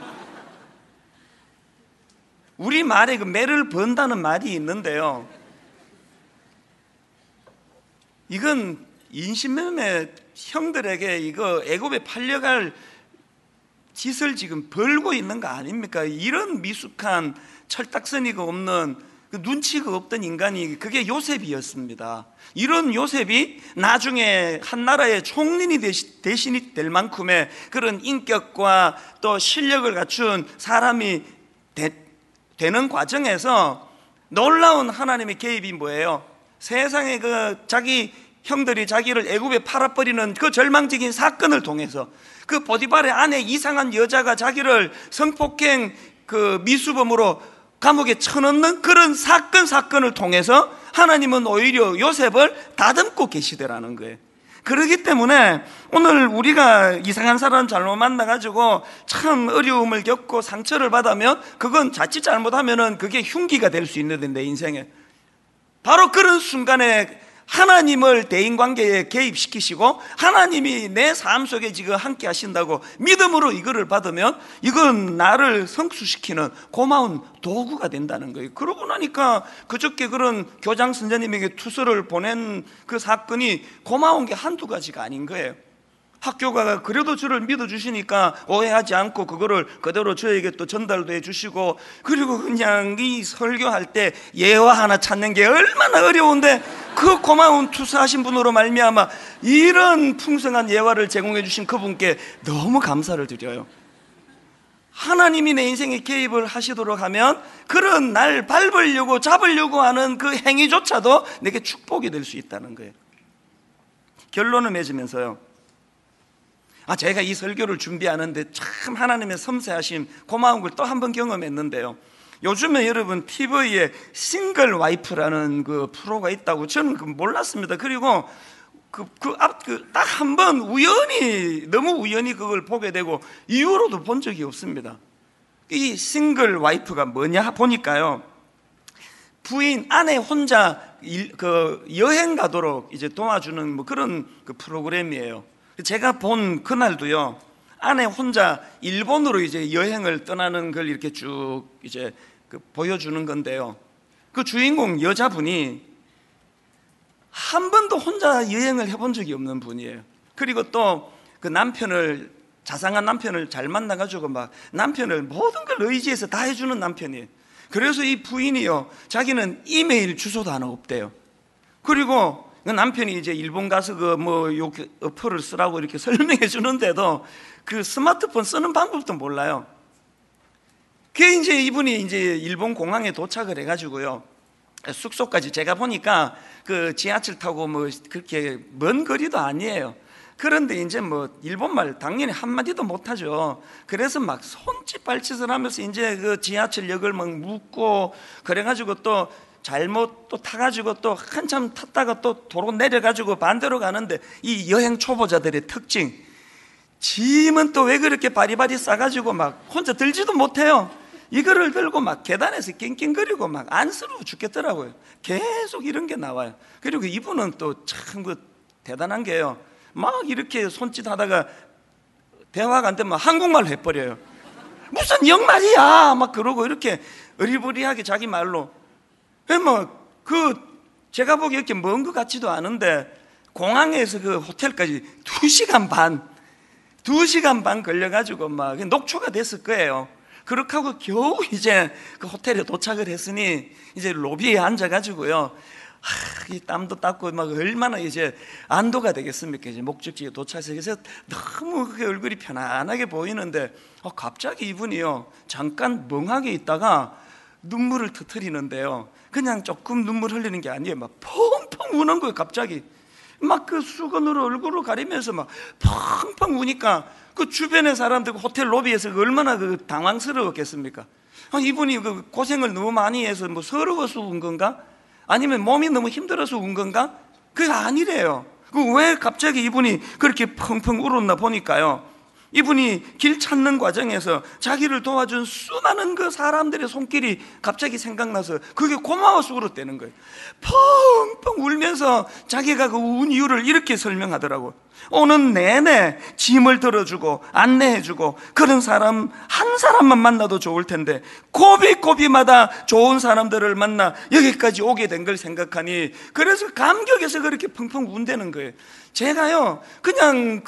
우리 말에 그 매를 번다는 말이 있는데요, 이건 인신매매 형들에게 이거 애굽에 팔려갈 짓을 지금 벌고 있는 거 아닙니까? 이런 미숙한 철딱서니가 없는 그 눈치가 없던 인간이 그게 요셉이었습니다. 이런 요셉이 나중에 한 나라의 총린이 대신이 될 만큼의 그런 인격과 또 실력을 갖춘 사람이 되는 과정에서 놀라운 하나님의 개입이 뭐예요? 세상에 그 자기 형들이 자기를 애굽에 팔아버리는 그 절망적인 사건을 통해서, 그 보디발의 아내 이상한 여자가 자기를 성폭행 그 미수범으로 감옥에 쳐넣는 그런 사건을 통해서 하나님은 오히려 요셉을 다듬고 계시더라는 거예요. 그렇기 때문에 오늘 우리가 이상한 사람 잘못 만나가지고 참 어려움을 겪고 상처를 받으면 그건 자칫 잘못하면은 그게 흉기가 될 수 있는데, 내 인생에 바로 그런 순간에 하나님을 대인관계에 개입시키시고 하나님이 내 삶 속에 지금 함께 하신다고 믿음으로 이거를 받으면 이건 나를 성수시키는 고마운 도구가 된다는 거예요. 그러고 나니까 그저께 그런 교장 선생님에게 투서를 보낸 그 사건이 고마운 게 한두 가지가 아닌 거예요. 학교가 그래도 저를 믿어주시니까 오해하지 않고 그거를 그대로 저에게 또 전달도 해주시고, 그리고 그냥 이 설교할 때 예화 하나 찾는 게 얼마나 어려운데 그 고마운 투사하신 분으로 말미암아 이런 풍성한 예화를 제공해 주신 그분께 너무 감사를 드려요. 하나님이 내 인생에 개입을 하시도록 하면 그런 날 밟으려고 잡으려고 하는 그 행위조차도 내게 축복이 될 수 있다는 거예요. 결론을 맺으면서요, 제가 이 설교를 준비하는데 참 하나님의 섬세하심, 고마운 걸 또 한 번 경험했는데요, 요즘에 여러분 TV에 싱글 와이프라는 그 프로가 있다고 저는 몰랐습니다. 그리고 딱 한 번 너무 우연히 그걸 보게 되고 이후로도 본 적이 없습니다. 이 싱글 와이프가 뭐냐 보니까요, 부인, 아내 혼자 여행 가도록 이제 도와주는 뭐 그런 그 프로그램이에요. 제가 본 그날도요, 아내 혼자 일본으로 이제 여행을 떠나는 걸 이렇게 쭉 이제 보여주는 건데요, 그 주인공 여자분이 한 번도 혼자 여행을 해본 적이 없는 분이에요. 그리고 또 그 자상한 남편을 잘 만나가지고 막 남편을 모든 걸 의지해서 다 해주는 남편이에요. 그래서 이 부인이요, 자기는 이메일 주소도 하나 없대요. 그리고 그 남편이 이제 일본 가서 요 어플을 쓰라고 이렇게 설명해 주는데도 그 스마트폰 쓰는 방법도 몰라요. 그게 이제 이분이 이제 일본 공항에 도착을 해가지고요, 숙소까지 제가 보니까 그 지하철 타고 뭐 그렇게 먼 거리도 아니에요. 그런데 이제 뭐 일본말 당연히 한마디도 못하죠. 그래서 막 손짓 발짓을 하면서 이제 그 지하철역을 막 묻고 그래가지고 또 잘못 또 타가지고 또 한참 탔다가 또 도로 내려가지고 반대로 가는데, 이 여행 초보자들의 특징, 짐은 또 왜 그렇게 바리바리 싸가지고 막 혼자 들지도 못해요. 이거를 들고 막 계단에서 낑낑거리고 막 안쓰러워 죽겠더라고요. 계속 이런 게 나와요. 그리고 이분은 또 참 대단한 게요, 막 이렇게 손짓하다가 대화가 안 되면 한국말로 해버려요. 무슨 영말이야 막 그러고 이렇게 어리버리하게 자기 말로. 제가 보기에 이렇게 먼 것 같지도 않은데 공항에서 그 호텔까지 2시간 반 걸려가지고 막 녹초가 됐을 거예요. 그렇게 하고 겨우 이제 그 호텔에 도착을 했으니 이제 로비에 앉아가지고요, 이 땀도 닦고 막 얼마나 이제 안도가 되겠습니까? 이제 목적지에 도착해서 너무 그 얼굴이 편안하게 보이는데 갑자기 이분이요, 잠깐 멍하게 있다가 눈물을 터뜨리는데요, 그냥 조금 눈물 흘리는 게 아니에요, 막 펑펑 우는 거예요. 갑자기 막 그 수건으로 얼굴을 가리면서 막 펑펑 우니까 그 주변의 사람들, 호텔 로비에서 얼마나 당황스러웠겠습니까? 이분이 그 고생을 너무 많이 해서 뭐 서러워서 운 건가? 아니면 몸이 너무 힘들어서 운 건가? 그게 아니래요. 왜 갑자기 이분이 그렇게 펑펑 울었나 보니까요, 이분이 길 찾는 과정에서 자기를 도와준 수많은 그 사람들의 손길이 갑자기 생각나서 그게 고마워서 울었다는 거예요. 펑펑 울면서 자기가 그 운 이유를 이렇게 설명하더라고. 오는 내내 짐을 들어주고 안내해주고 그런 사람 한 사람만 만나도 좋을 텐데 고비고비마다 좋은 사람들을 만나 여기까지 오게 된 걸 생각하니 그래서 감격해서 그렇게 펑펑 운다는 거예요. 제가요 그냥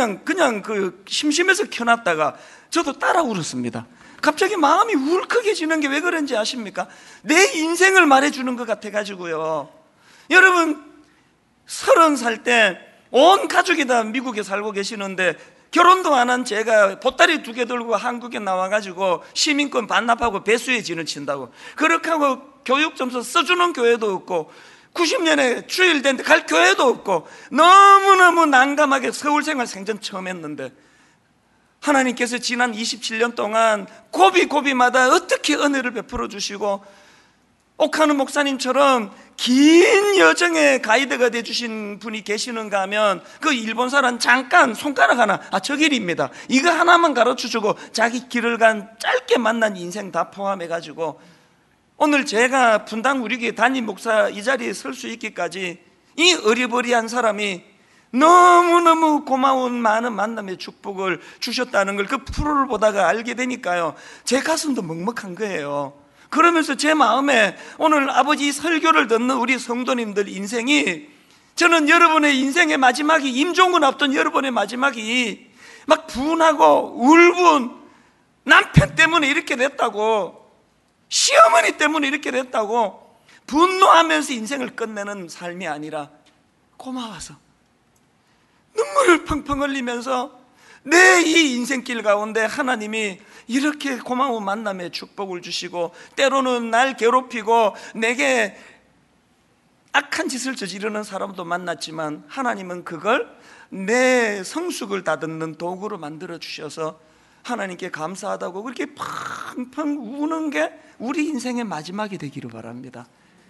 심심해서 켜놨다가 저도 따라 울었습니다. 갑자기 마음이 울컥해지는 게 왜 그런지 아십니까? 내 인생을 말해주는 것 같아가지고요. 여러분 30살 때 온 가족이 다 미국에 살고 계시는데 결혼도 안 한 제가 보따리 2개 들고 한국에 나와가지고 시민권 반납하고 배수의 진을 친다고 그렇게 하고 교육 점수 써주는 교회도 없고 90년에 주일 됐는데 갈 교회도 없고 너무너무 난감하게 서울 생활 생전 처음 했는데 하나님께서 지난 27년 동안 고비고비마다 어떻게 은혜를 베풀어 주시고 옥하는 목사님처럼 긴 여정의 가이드가 되어주신 분이 계시는가 하면 그 일본 사람 잠깐 손가락 하나 저 길입니다 이거 하나만 가르쳐주고 자기 길을 간 짧게 만난 인생 다 포함해가지고 오늘 제가 분당 우리교회 담임 목사 이 자리에 설 수 있기까지 이 어리버리한 사람이 너무너무 고마운 많은 만남의 축복을 주셨다는 걸 그 프로를 보다가 알게 되니까요, 제 가슴도 먹먹한 거예요. 그러면서 제 마음에 오늘 아버지 설교를 듣는 우리 성도님들 인생이, 저는 여러분의 인생의 마지막이, 임종근 앞둔 여러분의 마지막이 막 분하고 울분, 남편 때문에 이렇게 됐다고, 시어머니 때문에 이렇게 됐다고 분노하면서 인생을 끝내는 삶이 아니라 고마워서 눈물을 펑펑 흘리면서 내 이 인생길 가운데 하나님이 이렇게 고마운 만남의 축복을 주시고, 때로는 날 괴롭히고 내게 악한 짓을 저지르는 사람도 만났지만 하나님은 그걸 내 성숙을 다듬는 도구로 만들어 주셔서 하나님께 감사하다고 그렇게 펑펑 우는 게 우리 인생의 마지막이 되기를 바랍니다.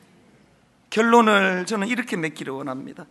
결론을 저는 이렇게 맺기를 원합니다.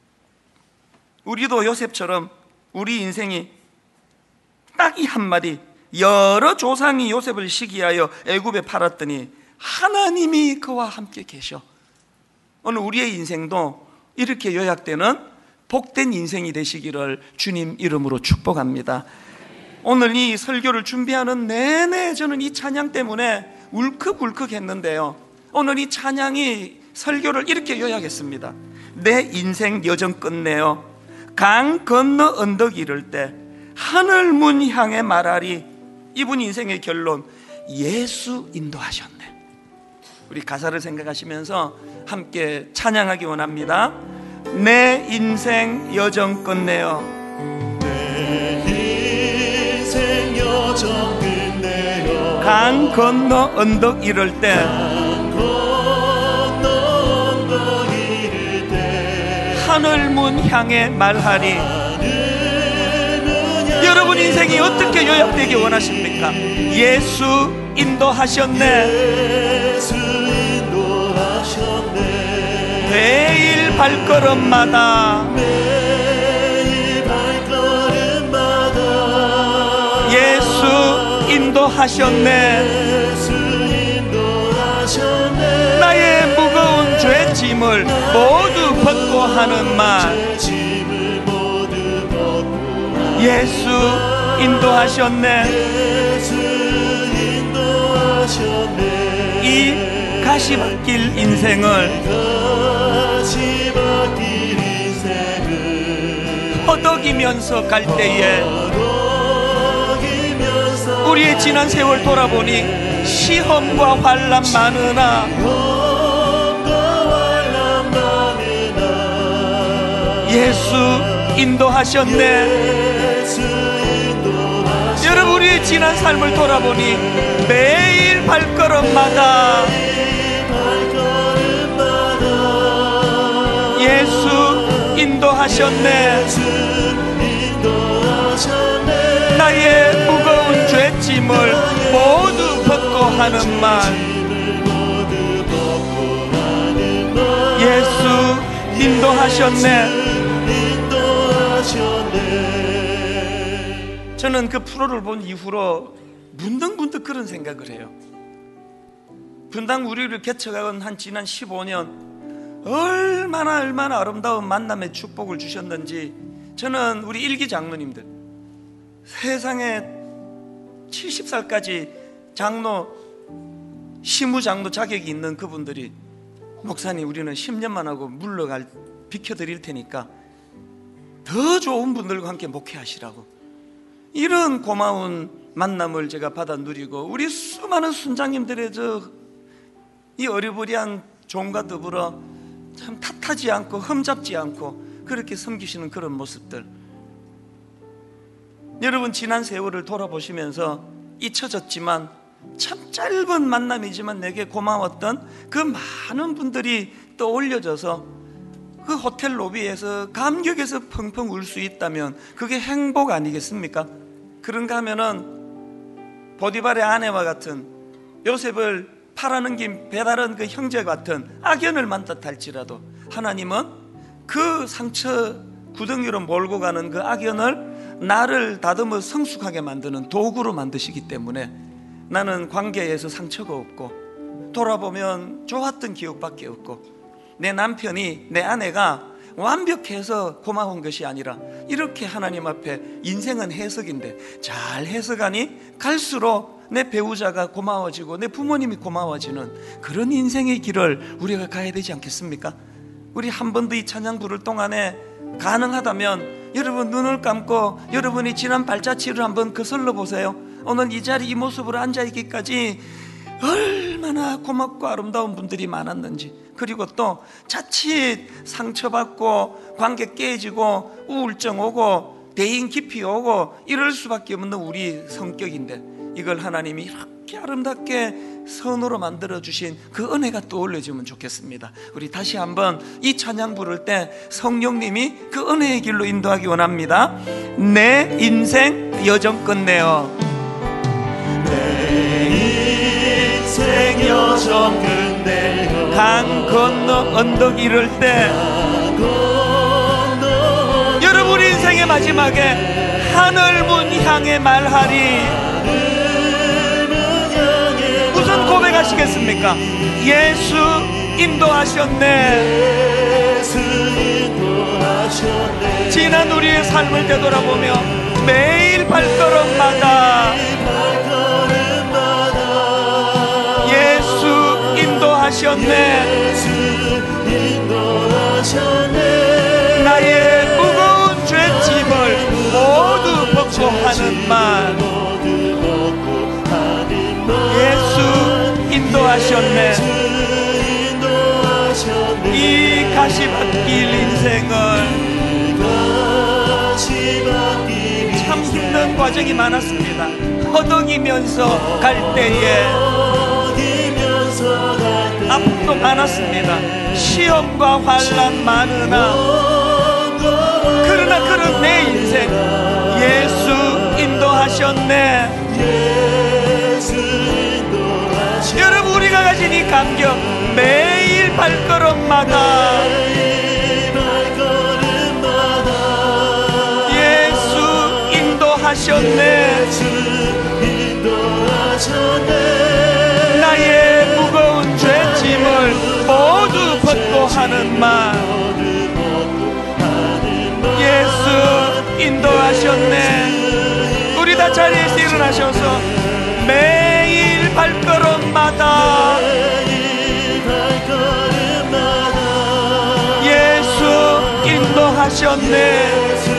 우리도 요셉처럼 우리 인생이 딱 이 한마디, 여러 조상이 요셉을 시기하여 애굽에 팔았더니 하나님이 그와 함께 계셔. 오늘 우리의 인생도 이렇게 요약되는 복된 인생이 되시기를 주님 이름으로 축복합니다. 오늘 이 설교를 준비하는 내내 저는 이 찬양 때문에 울컥울컥 했는데요, 오늘 이 찬양이 설교를 이렇게 요약했습니다. 내 인생 여정 끝내어 강 건너 언덕 이를 때 하늘 문 향해 말하리. 이분 인생의 결론, 예수 인도하셨네. 우리 가사를 생각하시면서 함께 찬양하기 원합니다. 내 인생 여정 끝내어, 내 인생 여정 끝내어 강 건너 언덕 이를 때 하늘 문 향해 말하리. 여러분 인생이 어떻게 요약되기 원하십니까? 예수 인도하셨네. 예수 인도하셨네. 매일 발걸음마다, 매일 발걸음마다 예수 인도하셨네. 예수 인도하셨네. 나의 무거운 죄짐을 모두 벗고 하는 말, 예수 인도하셨네. 예수 인도하셨네. 이 가시밭길 인생을 가시밭길 인생을 허덕이면서 갈 때에 허덕이면서 우리의 지난 세월 돌아보니 시험과 환난 많으나 예수 인도하셨네. 여러분 우리의 지난 삶을 돌아보니 매일 발걸음마다 예수 인도하셨네. 나의 무거운 죄짐을 모두 벗고 하는 말, 예수 인도하셨네. 저는 그 프로를 본 이후로 문득문득 그런 생각을 해요. 분당 우리를 개척한 한 지난 15년 얼마나 아름다운 만남의 축복을 주셨는지, 저는 우리 일기 장로님들, 세상에 70살까지 장로, 시무장로 자격이 있는 그분들이, 목사님 우리는 10년만 하고 물러갈, 비켜드릴 테니까 더 좋은 분들과 함께 목회하시라고, 이런 고마운 만남을 제가 받아 누리고, 우리 수많은 순장님들의 이 어리버리한 종과 더불어 참 탓하지 않고 흠잡지 않고 그렇게 섬기시는 그런 모습들, 여러분 지난 세월을 돌아보시면서 잊혀졌지만 참 짧은 만남이지만 내게 고마웠던 그 많은 분들이 떠올려져서 그 호텔 로비에서 감격에서 펑펑 울 수 있다면 그게 행복 아니겠습니까? 그런가 하면은 보디발의 아내와 같은, 요셉을 팔아넘긴 배다른 그 형제 같은 악연을 만났다 할지라도 하나님은 그 상처 구덩이로 몰고 가는 그 악연을 나를 다듬어 성숙하게 만드는 도구로 만드시기 때문에 나는 관계에서 상처가 없고, 돌아보면 좋았던 기억밖에 없고, 내 남편이, 내 아내가 완벽해서 고마운 것이 아니라 이렇게 하나님 앞에 인생은 해석인데 잘 해석하니 갈수록 내 배우자가 고마워지고 내 부모님이 고마워지는 그런 인생의 길을 우리가 가야 되지 않겠습니까? 우리 한 번 더 이 찬양 부를 동안에 가능하다면 여러분 눈을 감고 여러분이 지난 발자취를 한번 거슬러 보세요. 오늘 이 자리 이 모습으로 앉아있기까지 얼마나 고맙고 아름다운 분들이 많았는지, 그리고 또 자칫 상처받고 관계 깨지고 우울증 오고 대인 기피 오고 이럴 수밖에 없는 우리 성격인데, 이걸 하나님이 이렇게 아름답게 선으로 만들어주신 그 은혜가 떠올려지면 좋겠습니다. 우리 다시 한번 이 찬양 부를 때 성령님이 그 은혜의 길로 인도하기 원합니다. 내 인생 여정 끝내어, 내 인생 여정 끝내어, 강 건너 언덕 이를 때, 여러분 인생의 마지막에 하늘 문 향해 말하리. 무슨 고백하시겠습니까? 예수 인도하셨네. 예수 인도하셨네. 지난 우리의 삶을 되돌아보며 매일 발걸음마다 예수 인도하셨네. 예수 인도하셨네. 나의 무거운 죄짐을 모두 벗고 하는 말, 예수 인도하셨네. 이 가시밭길 인생을 참 힘든 과정이 많았습니다. 허덕이면서 갈 때에 아픔도 많았습니다. 시험과 환난 많으나, 그러나 그런 내 인생 예수 인도하셨네. 여러분 우리가 가진 이 감격, 매일 발걸음마다 예수 인도하셨네. 나의 무거운 죄짐을 모두 벗고 하는 말, 예수 인도하셨네. 우리 다 자리에서 일어나셔서 매일 발걸음마다 예수 인도하셨네.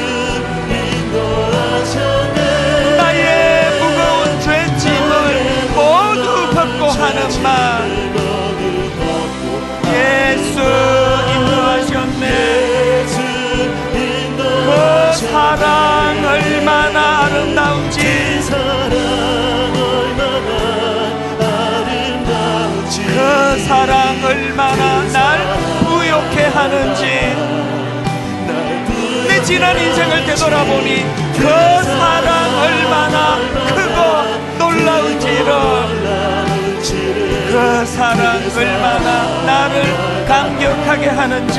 나의 무거운 죄짐을 모두 벗고 하는 말, 예수 인도하셨네. 그 사랑 얼마나 아름다운지, 그 사랑 얼마나 날 부욕해 하는지, 내 지난 인생을 되돌아보니 그 사랑 얼마나 크고 놀라운지를, 그 사랑 얼마나 나를 감격하게 하는지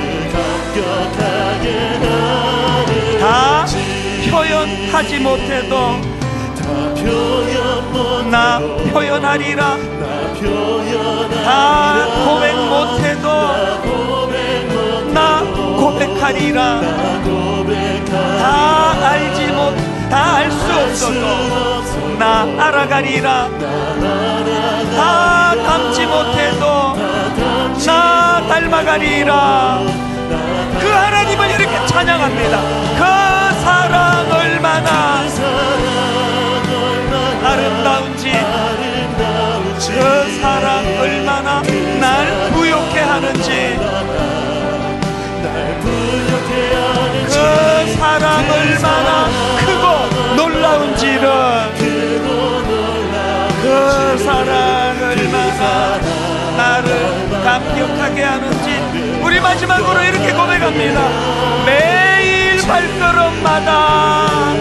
다 표현하지 못해도 나 표현하리라. 다 고백 못해도 나 고백하리라. 다 알지 못, 다 알 수 없어도 나 알아가리라. 다 닮지 못해도 나 닮아가리라. 그 하나님을 이렇게 찬양합니다. 그 사랑 얼마나 아름다운지, 그 사랑 얼마나 날 부욕해 하는지, 그 사랑 얼마나 크고 놀라운지를, 그 사랑 얼마나 나를 감격하게 하는지 우리 마지막으로 이렇게 고백합니다. 매일 발걸음마다,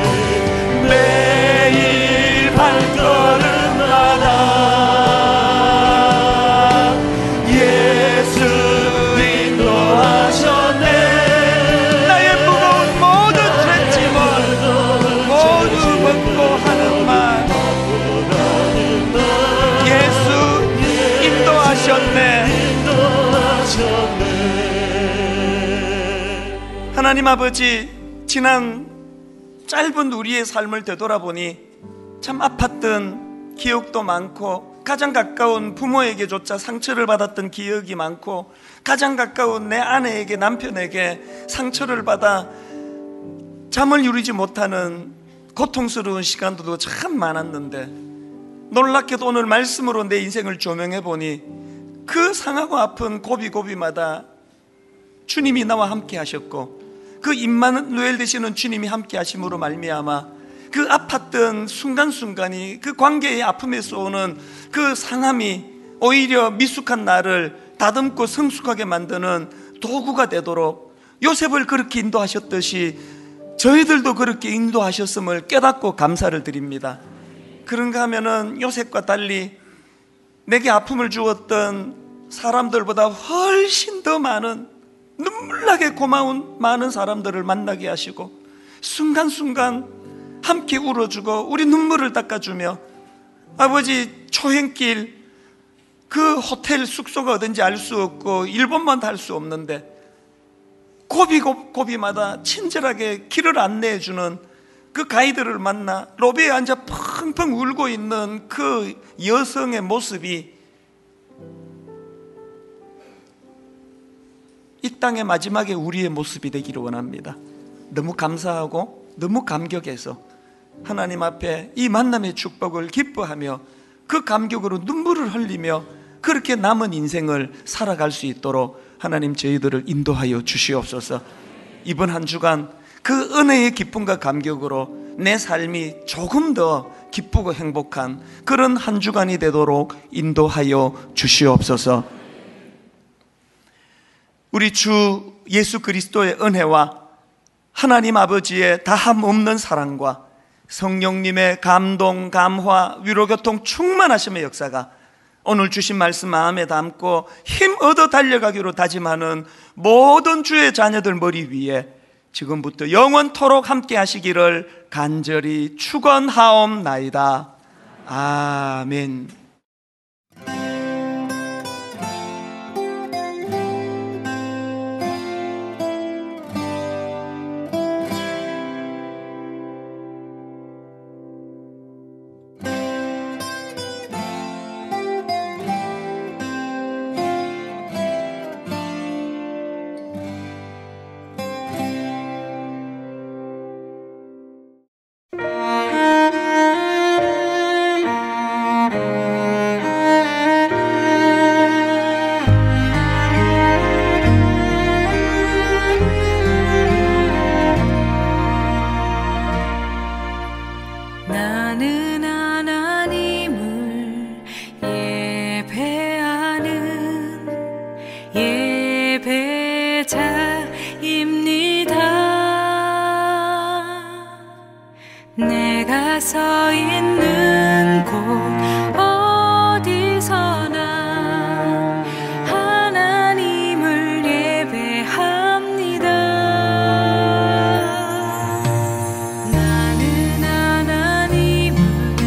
매일 발걸음마다 예수 인도하셨네. 나의 무거운 모든 죄짐을 모두 벗고 하는 말, 예수 인도하셨네. 하나님 아버지, 지난 짧은 우리의 삶을 되돌아보니 참 아팠던 기억도 많고, 가장 가까운 부모에게조차 상처를 받았던 기억이 많고, 가장 가까운 내 아내에게, 남편에게 상처를 받아 잠을 이루지 못하는 고통스러운 시간도 참 많았는데, 놀랍게도 오늘 말씀으로 내 인생을 조명해 보니 그 상하고 아픈 고비고비마다 주님이 나와 함께 하셨고, 그 임마누엘 되시는 주님이 함께 하심으로 말미암아 그 아팠던 순간순간이, 그 관계의 아픔에서 오는 그 상함이 오히려 미숙한 나를 다듬고 성숙하게 만드는 도구가 되도록 요셉을 그렇게 인도하셨듯이 저희들도 그렇게 인도하셨음을 깨닫고 감사를 드립니다. 그런가 하면은 요셉과 달리 내게 아픔을 주었던 사람들보다 훨씬 더 많은, 눈물나게 고마운 많은 사람들을 만나게 하시고, 순간순간 함께 울어주고 우리 눈물을 닦아주며, 아버지 초행길 그 호텔 숙소가 어딘지 알 수 없고 일본만 할 수 없는데 고비마다 친절하게 길을 안내해주는 그 가이드를 만나 로비에 앉아 펑펑 울고 있는 그 여성의 모습이 이 땅의 마지막에 우리의 모습이 되기를 원합니다. 너무 감사하고 너무 감격해서 하나님 앞에 이 만남의 축복을 기뻐하며 그 감격으로 눈물을 흘리며 그렇게 남은 인생을 살아갈 수 있도록 하나님 저희들을 인도하여 주시옵소서. 이번 한 주간 그 은혜의 기쁨과 감격으로 내 삶이 조금 더 기쁘고 행복한 그런 한 주간이 되도록 인도하여 주시옵소서. 우리 주 예수 그리스도의 은혜와 하나님 아버지의 다함 없는 사랑과 성령님의 감동, 감화, 위로교통 충만하심의 역사가 오늘 주신 말씀 마음에 담고 힘 얻어 달려가기로 다짐하는 모든 주의 자녀들 머리 위에 지금부터 영원토록 함께 하시기를 간절히 축원하옵나이다. 아멘. 내가 서 있는 곳 어디서나 하나님을 예배합니다. 나는 하나님을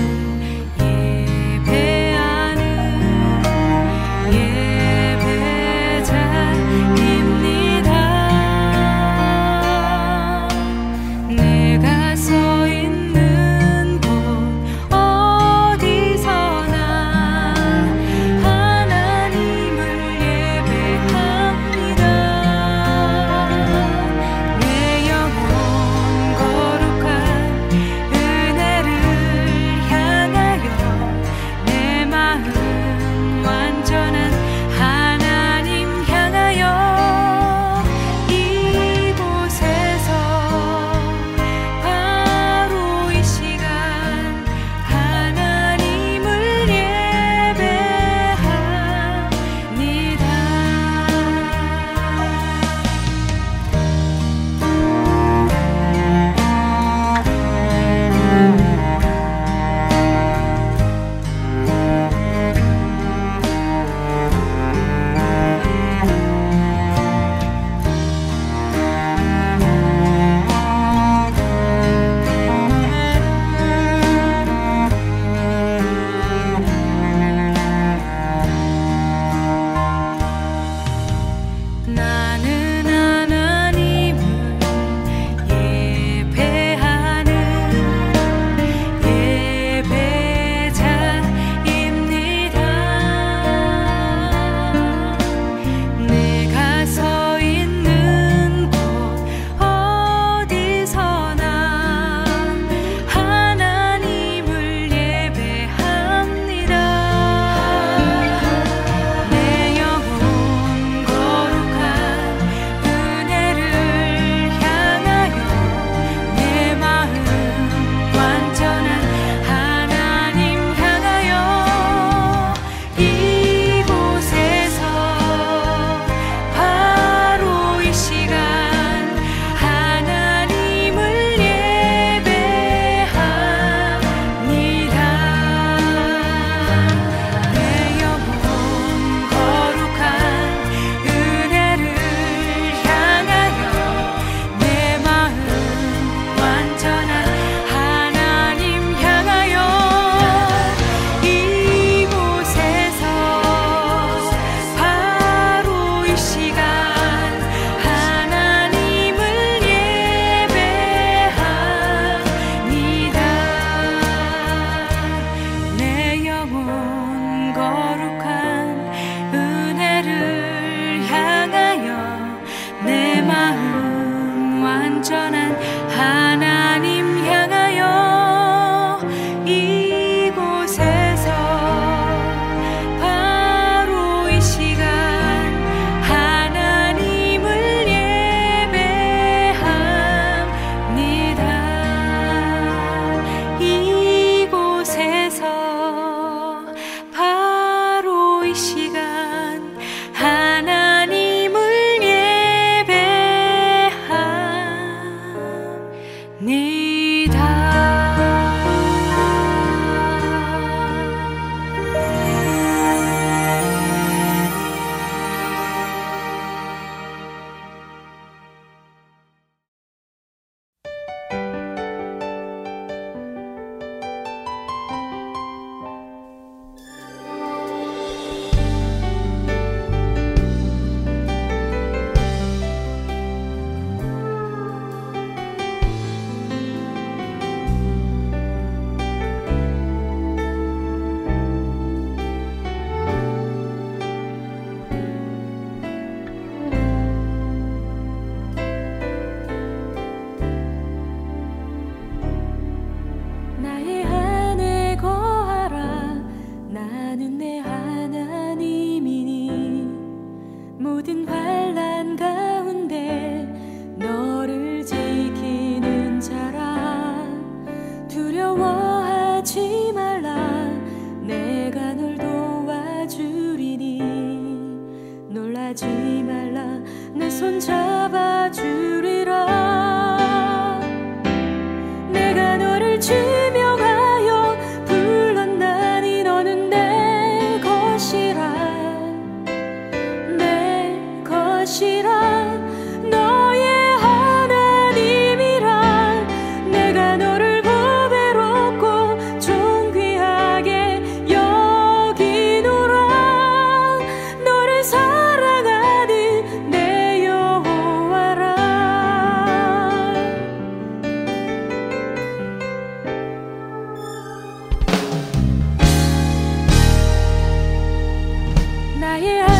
예배하는 예배자입니다. 내가 서 있는 곳 이 시간 하나님을 예배합니다. 이곳에서 바로 이 시간 하나님을 나의 안에 거하라. 나는 내 하나님이니 모든 환난 가운데 너를 지키는 자라. 두려워하지 말라. 내가 널 도와주리니 놀라지 말라. 내 손 잡아주리라. 내가 너를 지명하여 불렀나니 너는 내 것이라. 내 것이라. 너의 하나님이라. 내가 너를 보배롭고 존귀하게 여기노라. 너를 사랑하는 내 여호와라. 나의